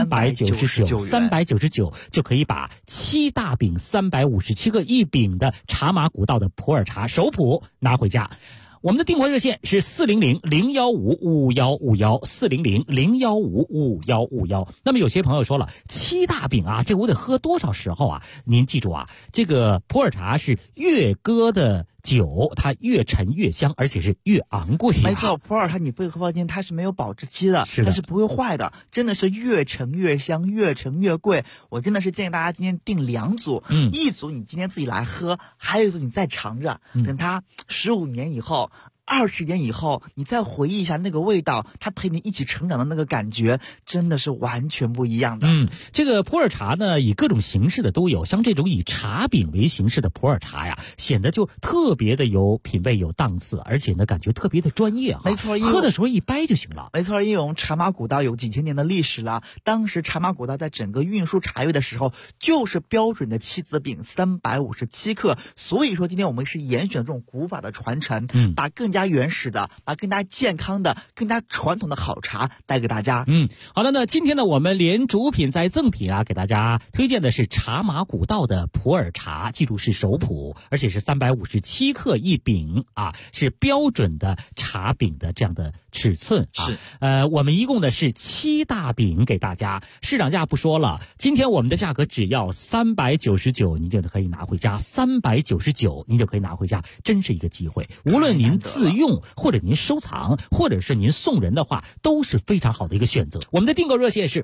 399就可以把7大饼357克一饼的茶马古道的普洱茶首普拿回家。我们的订货热线是400-015-5151，400-015-5151。那么有些朋友说了，7大饼啊，这我得喝多少时候啊？您记住啊，这个普洱茶是越搁的久，它越陈越香，而且是越昂贵。 没错，普洱茶你不会发现它是没有保质期的，它是不会坏的，真的是越陈越香，越陈越贵。我真的是建议大家今天订2组，一组你今天自己来喝，还有一组你再尝着，等它15年以后。20年以后，你再回忆一下那个味道，它陪你一起成长的那个感觉，真的是完全不一样的。 这个普洱茶呢，以各种形式的都有，像这种以茶饼为形式的普洱茶呀，显得就特别的有品味、有档次，而且呢，感觉特别的专业啊。 没错， 喝的时候一掰就行了。 没错，因为我们茶马古道有几千年的历史了，当时茶马古道在整个运输茶叶的时候，就是标准的7子饼357克，所以说今天我们是严选这种古法的传承，把更加原始的，把更加健康的、更加传统的好茶带给大家。 好的，那今天呢，我们连主品再赠品啊，给大家推荐的是茶马古道的普洱茶，记住是首普，而且是357克一饼啊，是标准的茶饼的这样的尺寸啊。我们一共的是7大饼给大家，市场价不说了，今天我们的价格只要399，您就可以拿回家，399您就可以拿回家，真是一个机会。无论您自自用，或者您收藏，或者是您送人的话，都是非常好的一个选择。我们的订购热线是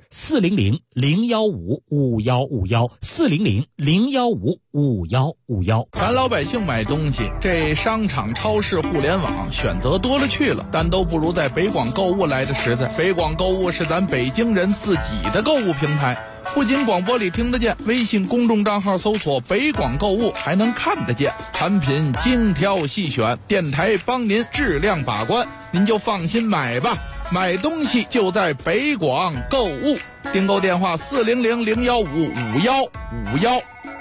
400-015-5151，400-015-5151。 咱老百姓买东西，这商场、超市、互联网选择多了去了，但都不如在北广购物来的实在。北广购物是咱北京人自己的购物平台，不仅广播里听得见，微信公众账号搜索北广购物还能看得见，产品精挑细选，电台帮您质量把关，您就放心买吧。买东西就在北广购物，订购电话400-015-5151。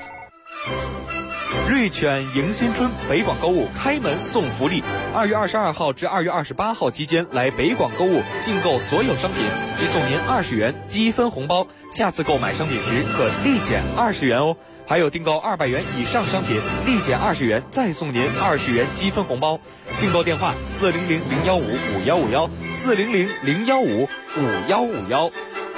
瑞犬迎新春北广购物开门送福利，2月22号至2月28号期间来北广购物订购所有商品，即送您20元积分红包，下次购买商品时可立减20元哦。还有订购200元以上商品，立减20元，再送您20元积分红包。订购电话400-015-5151，400-015-5151。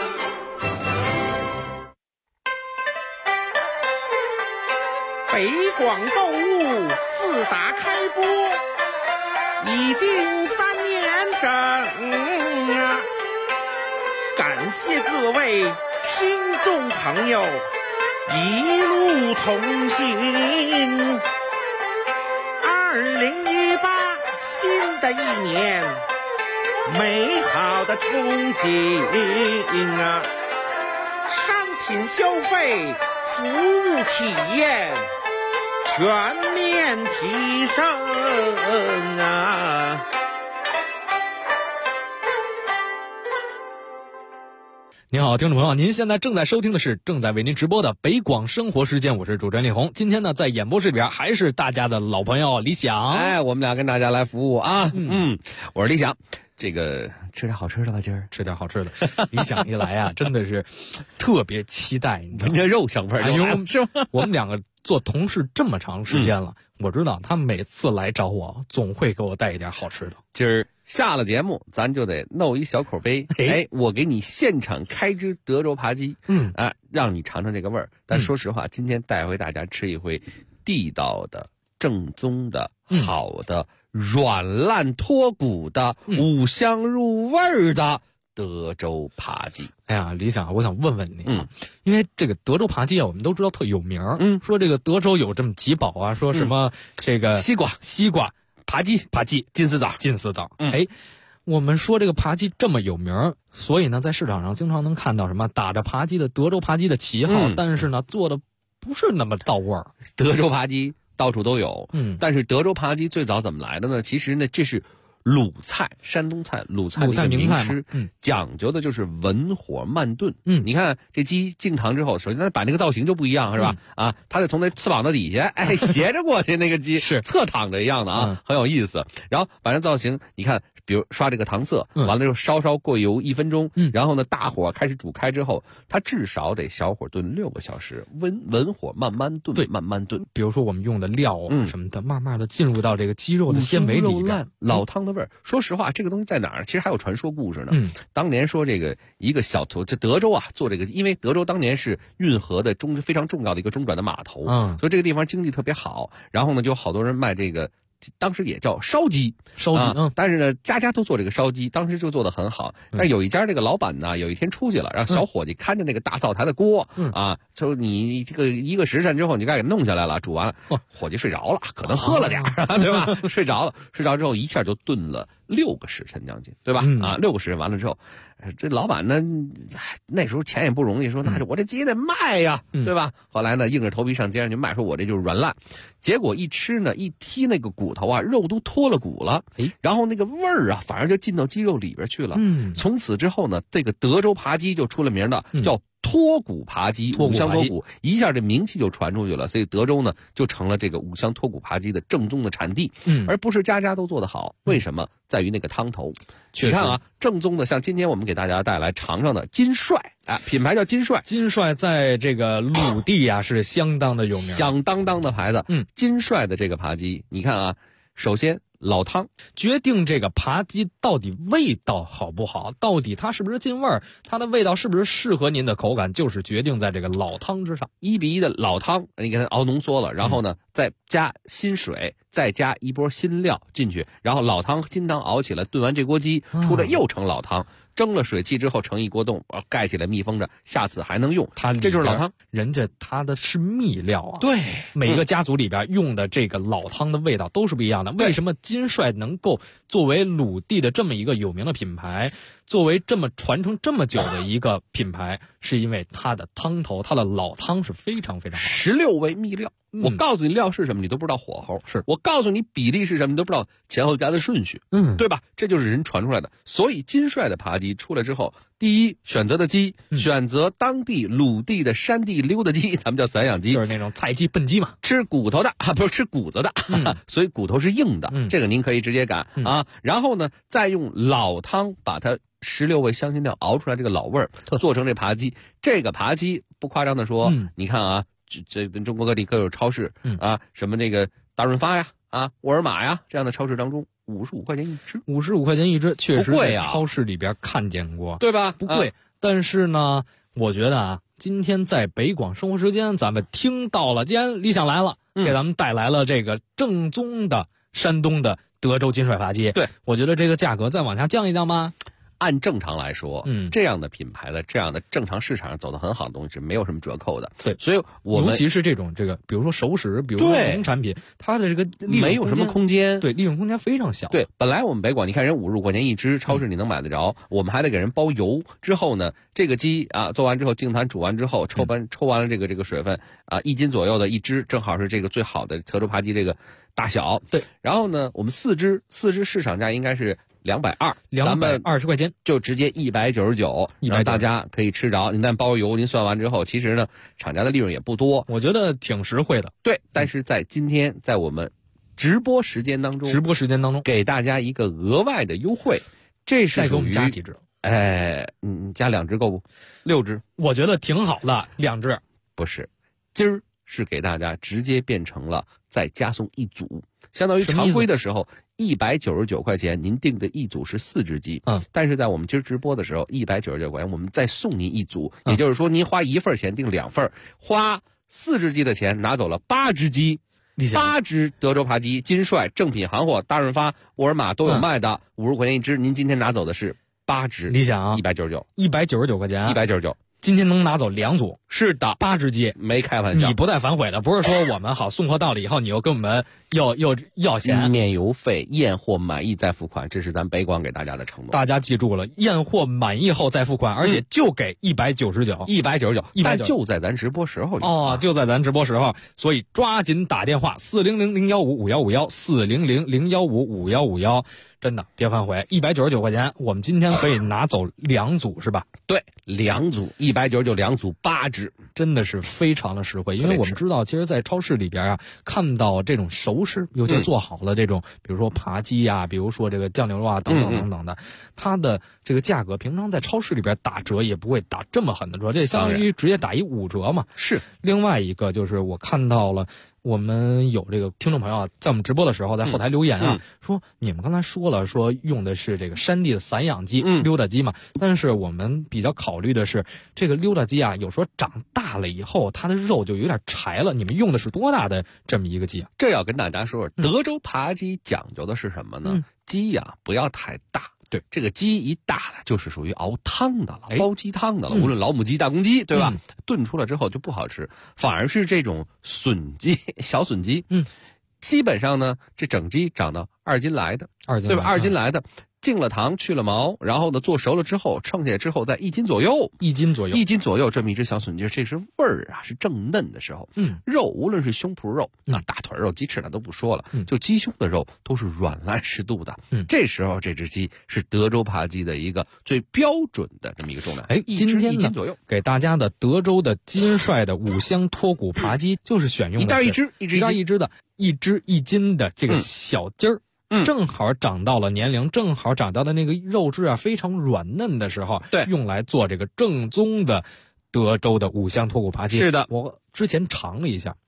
北广购物自打开播已经3年整啊！感谢各位听众朋友一路同行。2018新的一年，美好的憧憬啊！商品消费，服务体验全面提升啊！ 您好，听众朋友，您现在正在收听的是正在为您直播的北广生活时间，我是主持人李红。今天呢，在演播室里边还是大家的老朋友李想。 哎，我们俩跟大家来服务啊。我是李想。这个吃点好吃的吧，今儿吃点好吃的。李想一来啊，真的是特别期待，你知道吗？ 这肉香味儿， 因为我们两个做同事这么长时间了，我知道他每次来找我，总会给我带一点好吃的。 今儿下了节目，咱就得弄一小口杯，我给你现场开只德州扒鸡，让你尝尝这个味儿。但说实话，今天带回大家吃一回地道的、正宗的、好的。软烂脱骨的、五香入味儿的德州扒鸡。 哎呀，李想，我想问问你啊，因为这个德州扒鸡啊，我们都知道特有名，说这个德州有这么几宝啊，说什么这个西瓜、扒鸡、金丝枣。 我们说这个扒鸡这么有名，所以呢，在市场上经常能看到什么打着扒鸡的德州扒鸡的旗号，但是呢，做的不是那么到味儿。 德州扒鸡到处都有，但是德州扒鸡最早怎么来的呢？其实呢，这是鲁菜，山东菜，鲁菜的一个名吃，讲究的就是文火慢炖。你看这鸡进堂之后，首先它摆那个造型就不一样，是吧？它得从那翅膀的底下，斜着过去，那个鸡是侧躺着一样的啊，很有意思。然后把这造型，你看，比如刷这个糖色，完了之后稍过油1分钟，然后呢大火开始煮开之后，它至少得小火炖6个小时，文火慢慢炖，慢慢炖。 比如说我们用的料什么的，慢慢的进入到这个鸡肉的纤维里边， 老汤的味儿。说实话，这个东西在哪儿？其实还有传说故事呢。当年说这个一个小头，这德州啊做这个，因为德州当年是运河的非常重要的一个中转的码头，所以这个地方经济特别好。然后呢，就好多人卖这个。当时也叫烧鸡，但是呢，家家都做这个烧鸡，当时就做得很好。但是有一家这个老板呢，有一天出去了，让小伙计看着那个大灶台的锅，就你这个1个时辰之后，你该给弄下来了，煮完了，伙计睡着了，可能喝了点对吧？睡着之后一下就炖了6个时辰将近，对吧？6个时辰完了之后，这老板呢，那时候钱也不容易，说那我这鸡得卖呀，对吧？后来呢，硬着头皮上街上去卖，说我这就是软烂。结果一吃呢，一剔那个骨头啊，肉都脱了骨了，然后那个味儿啊，反而就进到鸡肉里边去了。从此之后呢，这个德州扒鸡就出了名的，叫脱骨扒鸡，五香脱骨，一下这名气就传出去了。所以德州呢，就成了这个五香脱骨扒鸡的正宗的产地，而不是家家都做得好。为什么？在于那个汤头。你看啊，正宗的，像今天我们给大家带来尝尝的金帅，品牌叫金帅。 金帅在这个鲁地啊是相当的有名， 响当当的牌子。金帅的这个扒鸡，你看啊，首先老汤。 决定这个扒鸡到底味道好不好，到底它是不是进味儿，它的味道是不是适合您的口感，就是决定在这个老汤之上。 1比1的老汤，你给它熬浓缩了，然后呢，再加新水，再加一波新料进去，然后老汤金汤熬起来，炖完这锅鸡出来又成老汤。蒸了水汽之后盛一锅冻，盖起来密封着，下次还能用。这就是老汤， 人家它的是秘料啊。 对， 每个家族里边用的这个老汤的味道都是不一样的。为什么金帅能够作为鲁地的这么一个有名的品牌，作为这么传承这么久的一个品牌，是因为它的汤头，它的老汤是非常非常好。 16味秘料。我告诉你料是什么，你都不知道火候； 是我告诉你比例是什么，你都不知道前后加的顺序，对吧？这就是人传出来的。所以金帅的扒鸡出来之后，第一选择的鸡，选择当地鲁地的山地溜达鸡，咱们叫散养鸡， 就是那种菜鸡笨鸡嘛， 吃骨头的不是吃骨子的，所以骨头是硬的，这个您可以直接擀啊。然后呢，再用老汤把它16味香辛料熬出来这个老味儿，做成这扒鸡。这个扒鸡不夸张的说，你看啊。这中国各地各有超市啊，什么那个大润发呀、沃尔玛呀这样的超市当中，55块钱一只 ，55块钱一只，确实贵啊， 超市里边看见过， 对吧？ 不贵，但是呢，我觉得啊，今天在北广生活时间，咱们听到了，既然理想来了，给咱们带来了这个正宗的山东的德州金帅扒鸡， 对， 我觉得这个价格再往下降一降吧。 按正常来说，这样的品牌的这样的正常市场上走得很好的东西是没有什么折扣的。 对， 所以我们尤其是这种比如说熟食，比如说农产品，它的这个利润没有什么空间， 对，利润空间非常小。 对，本来我们北广，你看人55块钱一只，超市你能买得着，我们还得给人包邮。之后呢，这个鸡啊做完之后，净坛煮完之后，抽完了这个水分啊，1斤左右的一只，正好是这个最好的德州扒鸡这个大小。 对， 然后呢，我们4只市场价应该是220，咱们 220块钱就直接199，让大家可以吃着。您再包邮，您算完之后，其实呢，厂家的利润也不多， 我觉得挺实惠的。 对，但是在今天，在我们直播时间当中，给大家一个额外的优惠，这是再给我们加几只？ 加2只够不？6只， 我觉得挺好的，2只不是，今儿是给大家直接变成了再加送1组。相当于常规的时候199块钱，您订的一组是4只鸡，但是在我们今儿直播的时候199块钱，我们再送您1组，也就是说您花1份钱订2份，花4只鸡的钱拿走了8只鸡，8只德州扒鸡，金帅正品行货，大润发、沃尔玛都有卖的，50块钱一只，您今天拿走的是8只， 理想啊 ，199 块钱 ，199。 今天能拿走2组， 是的 ，8只鸡， 没开玩笑， 你不带反悔的，不是说我们好送货到了以后，你又跟我们要钱， 免邮费，验货满意再付款，这是咱北广给大家的承诺。 大家记住了，验货满意后再付款，而且就给199， 但就在咱直播时候就在咱直播时候，所以抓紧打电话400-015-5151，400-015-5151，真的别反悔，199块钱，我们今天可以拿走2组是吧？ 对，2组199，2组8只， 真的是非常的实惠。因为我们知道，其实，在超市里边啊，看到这种熟食，尤其做好了这种，比如说扒鸡呀，比如说这个酱牛肉啊，等等等等的，它的这个价格，平常在超市里边打折也不会打这么狠的折，这相当于直接打一5折嘛。 是。 另外一个就是我看到了。我们有这个听众朋友啊，在我们直播的时候，在后台留言啊，说你们刚才说了，说用的是这个山地的散养鸡、溜达鸡嘛，但是我们比较考虑的是，这个溜达鸡啊，有时候长大了以后，它的肉就有点柴了。你们用的是多大的这么一个鸡啊？ 这要跟大家说，德州扒鸡讲究的是什么呢？鸡呀，不要太大。对，这个鸡一大了，就是属于熬汤的了，煲鸡汤的了。无论老母鸡、大公鸡，对吧？炖出来之后就不好吃，反而是这种笋鸡、小笋鸡，基本上呢，这整鸡长到2斤来的，对吧？2斤来的，净了糖，去了毛，然后呢，做熟了之后，称下来之后，在1斤左右 ，1斤左右， 这么一只小笋鸡，这是味儿啊，是正嫩的时候。肉无论是胸脯肉、大腿肉、鸡翅那都不说了，就鸡胸的肉都是软烂适度的。这时候这只鸡是德州扒鸡的一个最标准的这么一个重量。 今天 1斤左右， 给大家的德州的金帅的5香脱骨扒鸡，就是选用的 1只一只的1斤的这个小鸡儿。正好长到了年龄，正好长到的那个肉质啊非常软嫩的时候， 对， 用来做这个正宗的德州的5香脱骨扒鸡。 是的， 我之前尝了一下，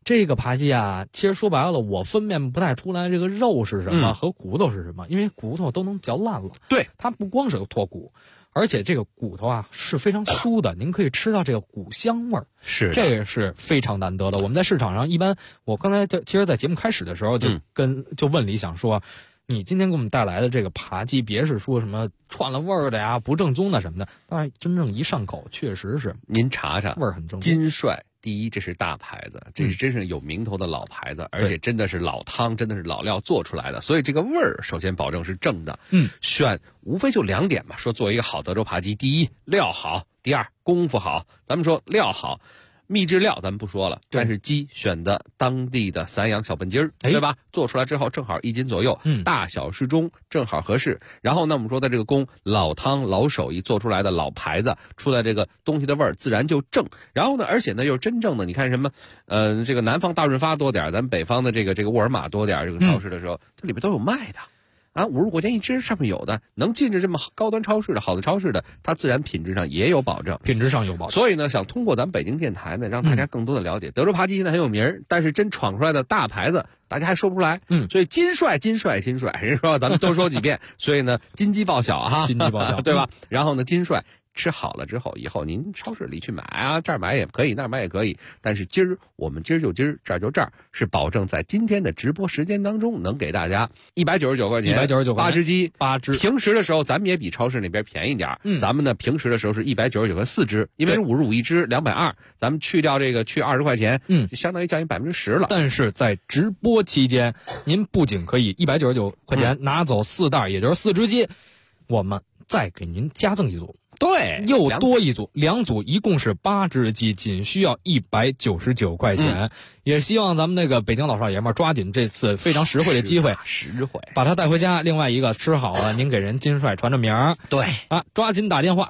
这个扒鸡啊，其实说白了，我分辨不太出来这个肉是什么和骨头是什么，因为骨头都能嚼烂了。 对， 它不光是有脱骨，而且这个骨头啊是非常酥的，您可以吃到这个骨香味儿。 是， 这个是非常难得的。我们在市场上一般，我刚才其实，在节目开始的时候就问李想说，你今天给我们带来的这个扒鸡，别是说什么串了味儿的呀、不正宗的什么的，当然真正一上口，确实是您查查， 味儿很正宗。 金帅。第一，这是大牌子，这是真是有名头的老牌子，而且真的是老汤，真的是老料做出来的，所以这个味儿首先保证是正的。选无非就2点吧，说做一个好德州扒鸡，第一料好，第二功夫好。咱们说料好，秘制料咱们不说了，但是鸡选的当地的散养小笨鸡儿，对吧？做出来之后正好1斤左右，大小适中，正好合适。然后呢，我们说的这个工老汤老手艺做出来的老牌子，出来这个东西的味儿自然就正。然后呢，而且呢又是真正的，你看什么，这个南方大润发多点，咱们北方的这个沃尔玛多点，这个超市的时候，这里边都有卖的。50块钱1只，上面有的能进着这么高端超市的好的超市的，它自然品质上也有保证， 品质上有保证。 所以呢，想通过咱们北京电台呢，让大家更多的了解德州扒鸡现在很有名，但是真闯出来的大牌子，大家还说不出来。所以金帅，人说咱们多说几遍，所以呢，金鸡报晓哈， 金鸡报晓， 对吧？然后呢，金帅。吃好了之后，以后您超市里去买啊，这儿买也可以，那儿买也可以。但是我们今儿就今儿，这儿就这儿，是保证在今天的直播时间当中，能给大家199块钱 ，199块钱8只鸡 ，8只。 平时的时候，咱们也比超市那边便宜点。咱们呢平时的时候是199块4只，因为是55一只，220，咱们去掉这个去20块钱，就相当于降低10%了。 但是在直播期间，您不仅可以199块钱拿走4袋，也就是4只鸡，我们再给您加赠一组。 对， 又多一组，2组一共是8只鸡，仅需要199块钱。也希望咱们那个北京老少爷们抓紧这次非常实惠的机会，把它带回家。另外一个吃好了，您给人金帅传着名儿。 对抓紧打电话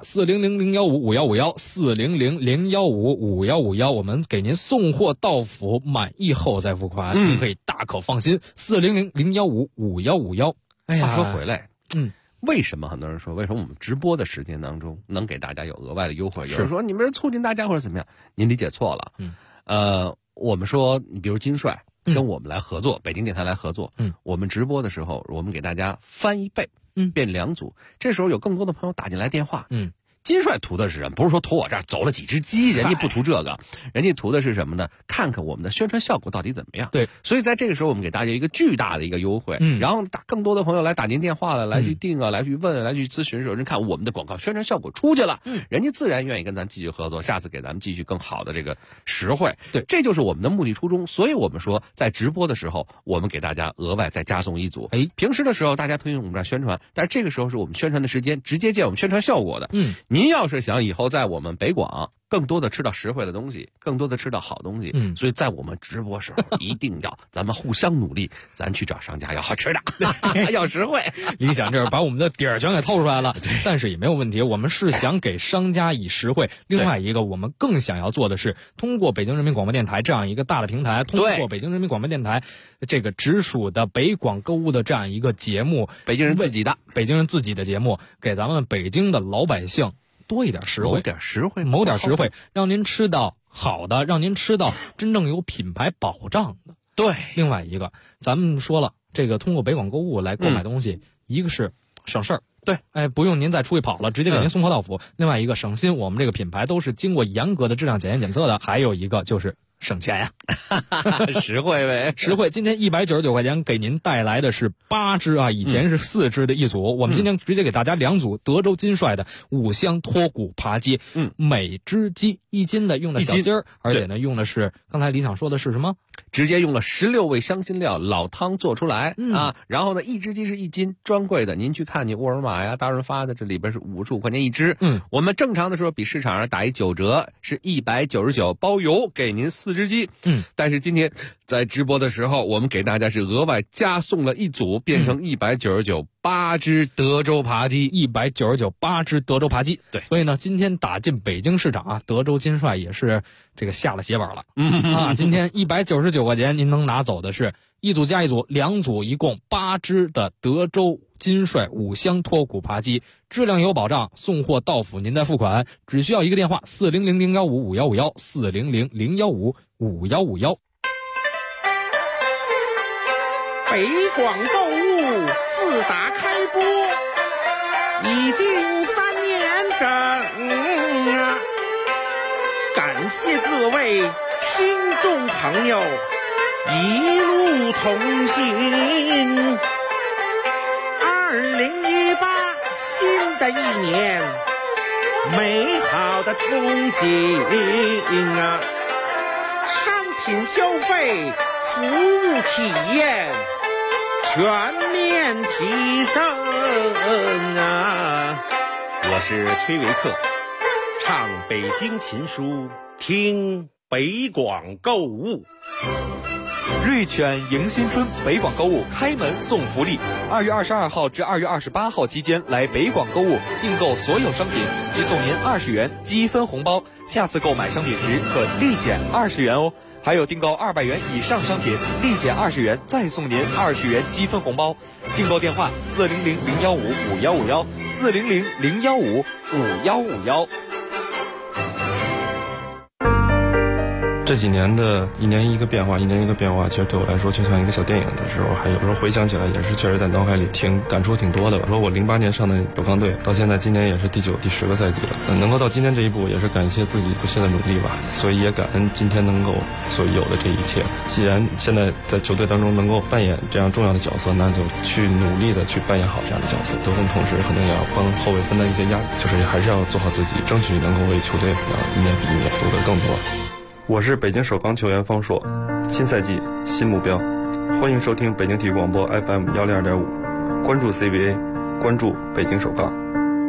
400-015-5151，400-015-5151，我们给您送货到府，满意后再付款，您可以大可放心。400-015-5151。哎呀， 话说回来，为什么很多人说，为什么我们直播的时间当中能给大家有额外的优惠？有人说你们是促进大家或者怎么样？您理解错了。我们说，你比如金帅跟我们来合作，北京电台来合作，我们直播的时候，我们给大家翻1倍，变2组。这时候有更多的朋友打进来电话，金帅图的是什么？不是说图我这儿走了几只鸡，人家不图这个，人家图的是什么呢？看看我们的宣传效果到底怎么样。 对， 所以在这个时候，我们给大家一个巨大的一个优惠，然后更多的朋友来打您电话了，来去订啊，来去问，来去咨询的时候，人看我们的广告宣传效果出去了，人家自然愿意跟咱继续合作，下次给咱们继续更好的这个实惠。 对， 这就是我们的目的初衷。所以我们说，在直播的时候，我们给大家额外再加送1组。平时的时候大家推荐我们这儿宣传，但是这个时候是我们宣传的时间，直接见我们宣传效果的。您要是想以后在我们北广更多的吃到实惠的东西，更多的吃到好东西，所以在我们直播时候一定要咱们互相努力，咱去找商家要好吃的，要实惠。 理想这是把我们的底儿全给透出来了，但是也没有问题，我们是想给商家以实惠。另外一个，我们更想要做的是，通过北京人民广播电台这样一个大的平台，通过北京人民广播电台这个直属的北广购物的这样一个节目， 北京人自己的节目，给咱们北京的老百姓多一点实惠，谋点实惠，让您吃到好的，让您吃到真正有品牌保障的。 对， 另外一个，咱们说了，这个通过北广购物来购买东西，一个是省事儿， 对， 不用您再出去跑了，直接给您送货到府。另外一个省心，我们这个品牌都是经过严格的质量检验检测的。还有一个就是省钱呀， 实惠呗， 实惠。今天199块钱给您带来的是8只啊，以前是4只的一组，我们今天直接给大家2组德州金帅的5香脱骨扒鸡，每只鸡1斤的用的小鸡儿，而且呢用的是刚才李想说的是什么？ 直接用了16味香辛料老汤做出来啊，然后呢1只鸡是1斤，专柜的您去看你沃尔玛呀、大润发的，这里边是55块钱1只，我们正常的时候比市场上打一9折，是199包邮，给您4只鸡，但是今天在直播的时候，我们给大家是额外加送了1组，变成199。8只德州扒鸡 ，199 8只德州扒鸡。 对， 所以呢，今天打进北京市场啊，德州金帅也是这个下了血本了今天199块钱，您能拿走的是1组加1组，2组一共8只的德州金帅5香脱骨扒鸡，质量有保障，送货到府您再付款，只需要一个电话：400-015-5151，400-015-5151。 北广购物自打开播已经3年整啊！感谢各位听众朋友一路同行。2018新的一年，美好的憧憬啊！商品消费、服务体验全面提升啊！我是崔维克，唱北京琴书，听北广购物。 瑞犬迎新春北广购物开门送福利，2月22号至2月28号期间来北广购物订购所有商品，即送您20元积分红包，下次购买商品时可立减20元哦。还有订购200元以上商品，立减20元，再送您20元积分红包。订购电话400-015-5151，400-015-5151。 这几年的一年一个变化，其实对我来说就像一个小电影的时候，还有时候回想起来也是确实在脑海里感触挺多的吧。说我08年上的首钢队，到现在今年也是第9、第10个赛季了，能够到今天这一步，也是感谢自己不懈的努力吧。所以也感恩今天能够所有的这一切。既然现在在球队当中能够扮演这样重要的角色，那就去努力的去扮演好这样的角色。得分同时可能也要帮后卫分担一些压力，就是还是要做好自己，争取能够为球队一年比一年夺得更多。我是北京首钢球员方硕，新赛季新目标，欢迎收听北京体育广播 FM 102.5，关注 CBA， 关注北京首钢。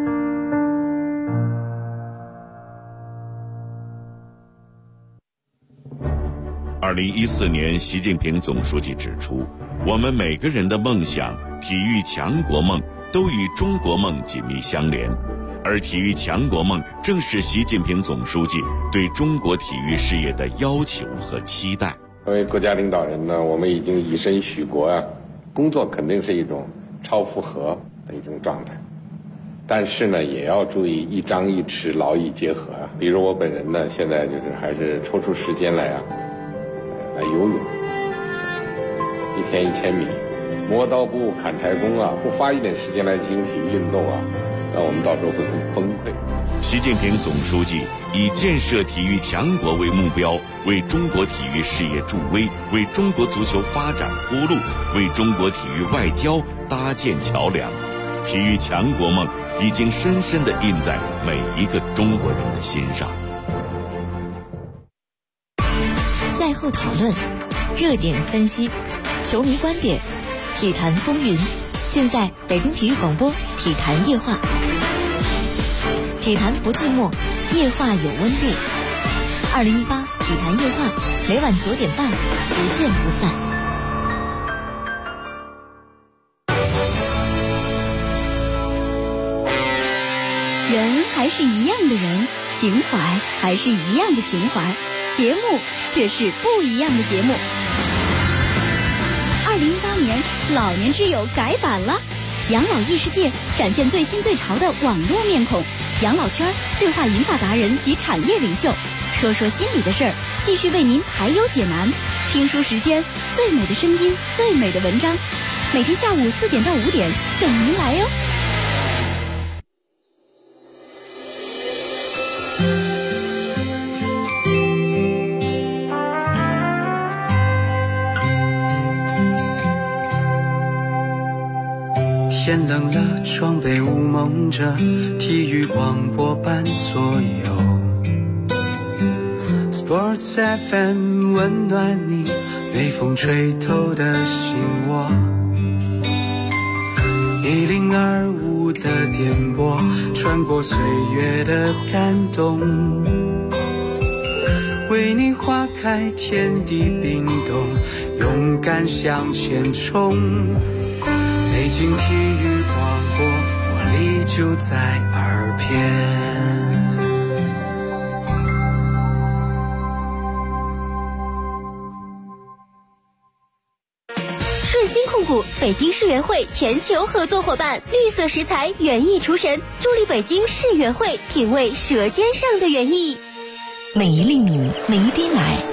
2014年，习近平总书记指出，我们每个人的梦想、体育强国梦都与中国梦紧密相连。而体育强国梦正是习近平总书记对中国体育事业的要求和期待。 作为国家领导人呢，我们已经以身许国啊，工作肯定是一种超负荷的一种状态，但是呢，也要注意一张一弛，劳逸结合啊。比如我本人呢，现在就是还是抽出时间来游泳，1天1000米，磨刀不误砍柴工啊，不花一点时间来进行体育运动啊，那我们到时候会很崩溃。 习近平总书记以建设体育强国为目标，为中国体育事业助威，为中国足球发展铺路，为中国体育外交搭建桥梁。体育强国梦已经深深地印在每一个中国人的心上。 赛后讨论，热点分析，球迷观点，体坛风云，尽在北京体育广播体坛夜话。体坛不寂寞，夜话有温度。2018体坛夜话，每晚9点半，不见不散。 人还是一样的人，情怀还是一样的情怀，节目却是不一样的节目。2018年，老年之友改版了，养老异世界展现最新最潮的网络面孔，养老圈对话银发达人及产业领袖，说说心里的事儿，继续为您排忧解难。听书时间，最美的声音，最美的文章，每天下午4点到5点等您来哟。 天冷了，窗被雾蒙着，体育广播伴左右。Sports FM 温暖你被风吹透的心窝。1025的电波，穿过岁月的感动，为你划开天地冰冻，勇敢向前冲。北京体育广播，活力就在耳边。 顺心控股北京世园会全球合作伙伴，绿色食材园艺厨神，助力北京世园会品味舌尖上的园艺。 每一粒米，每一滴奶，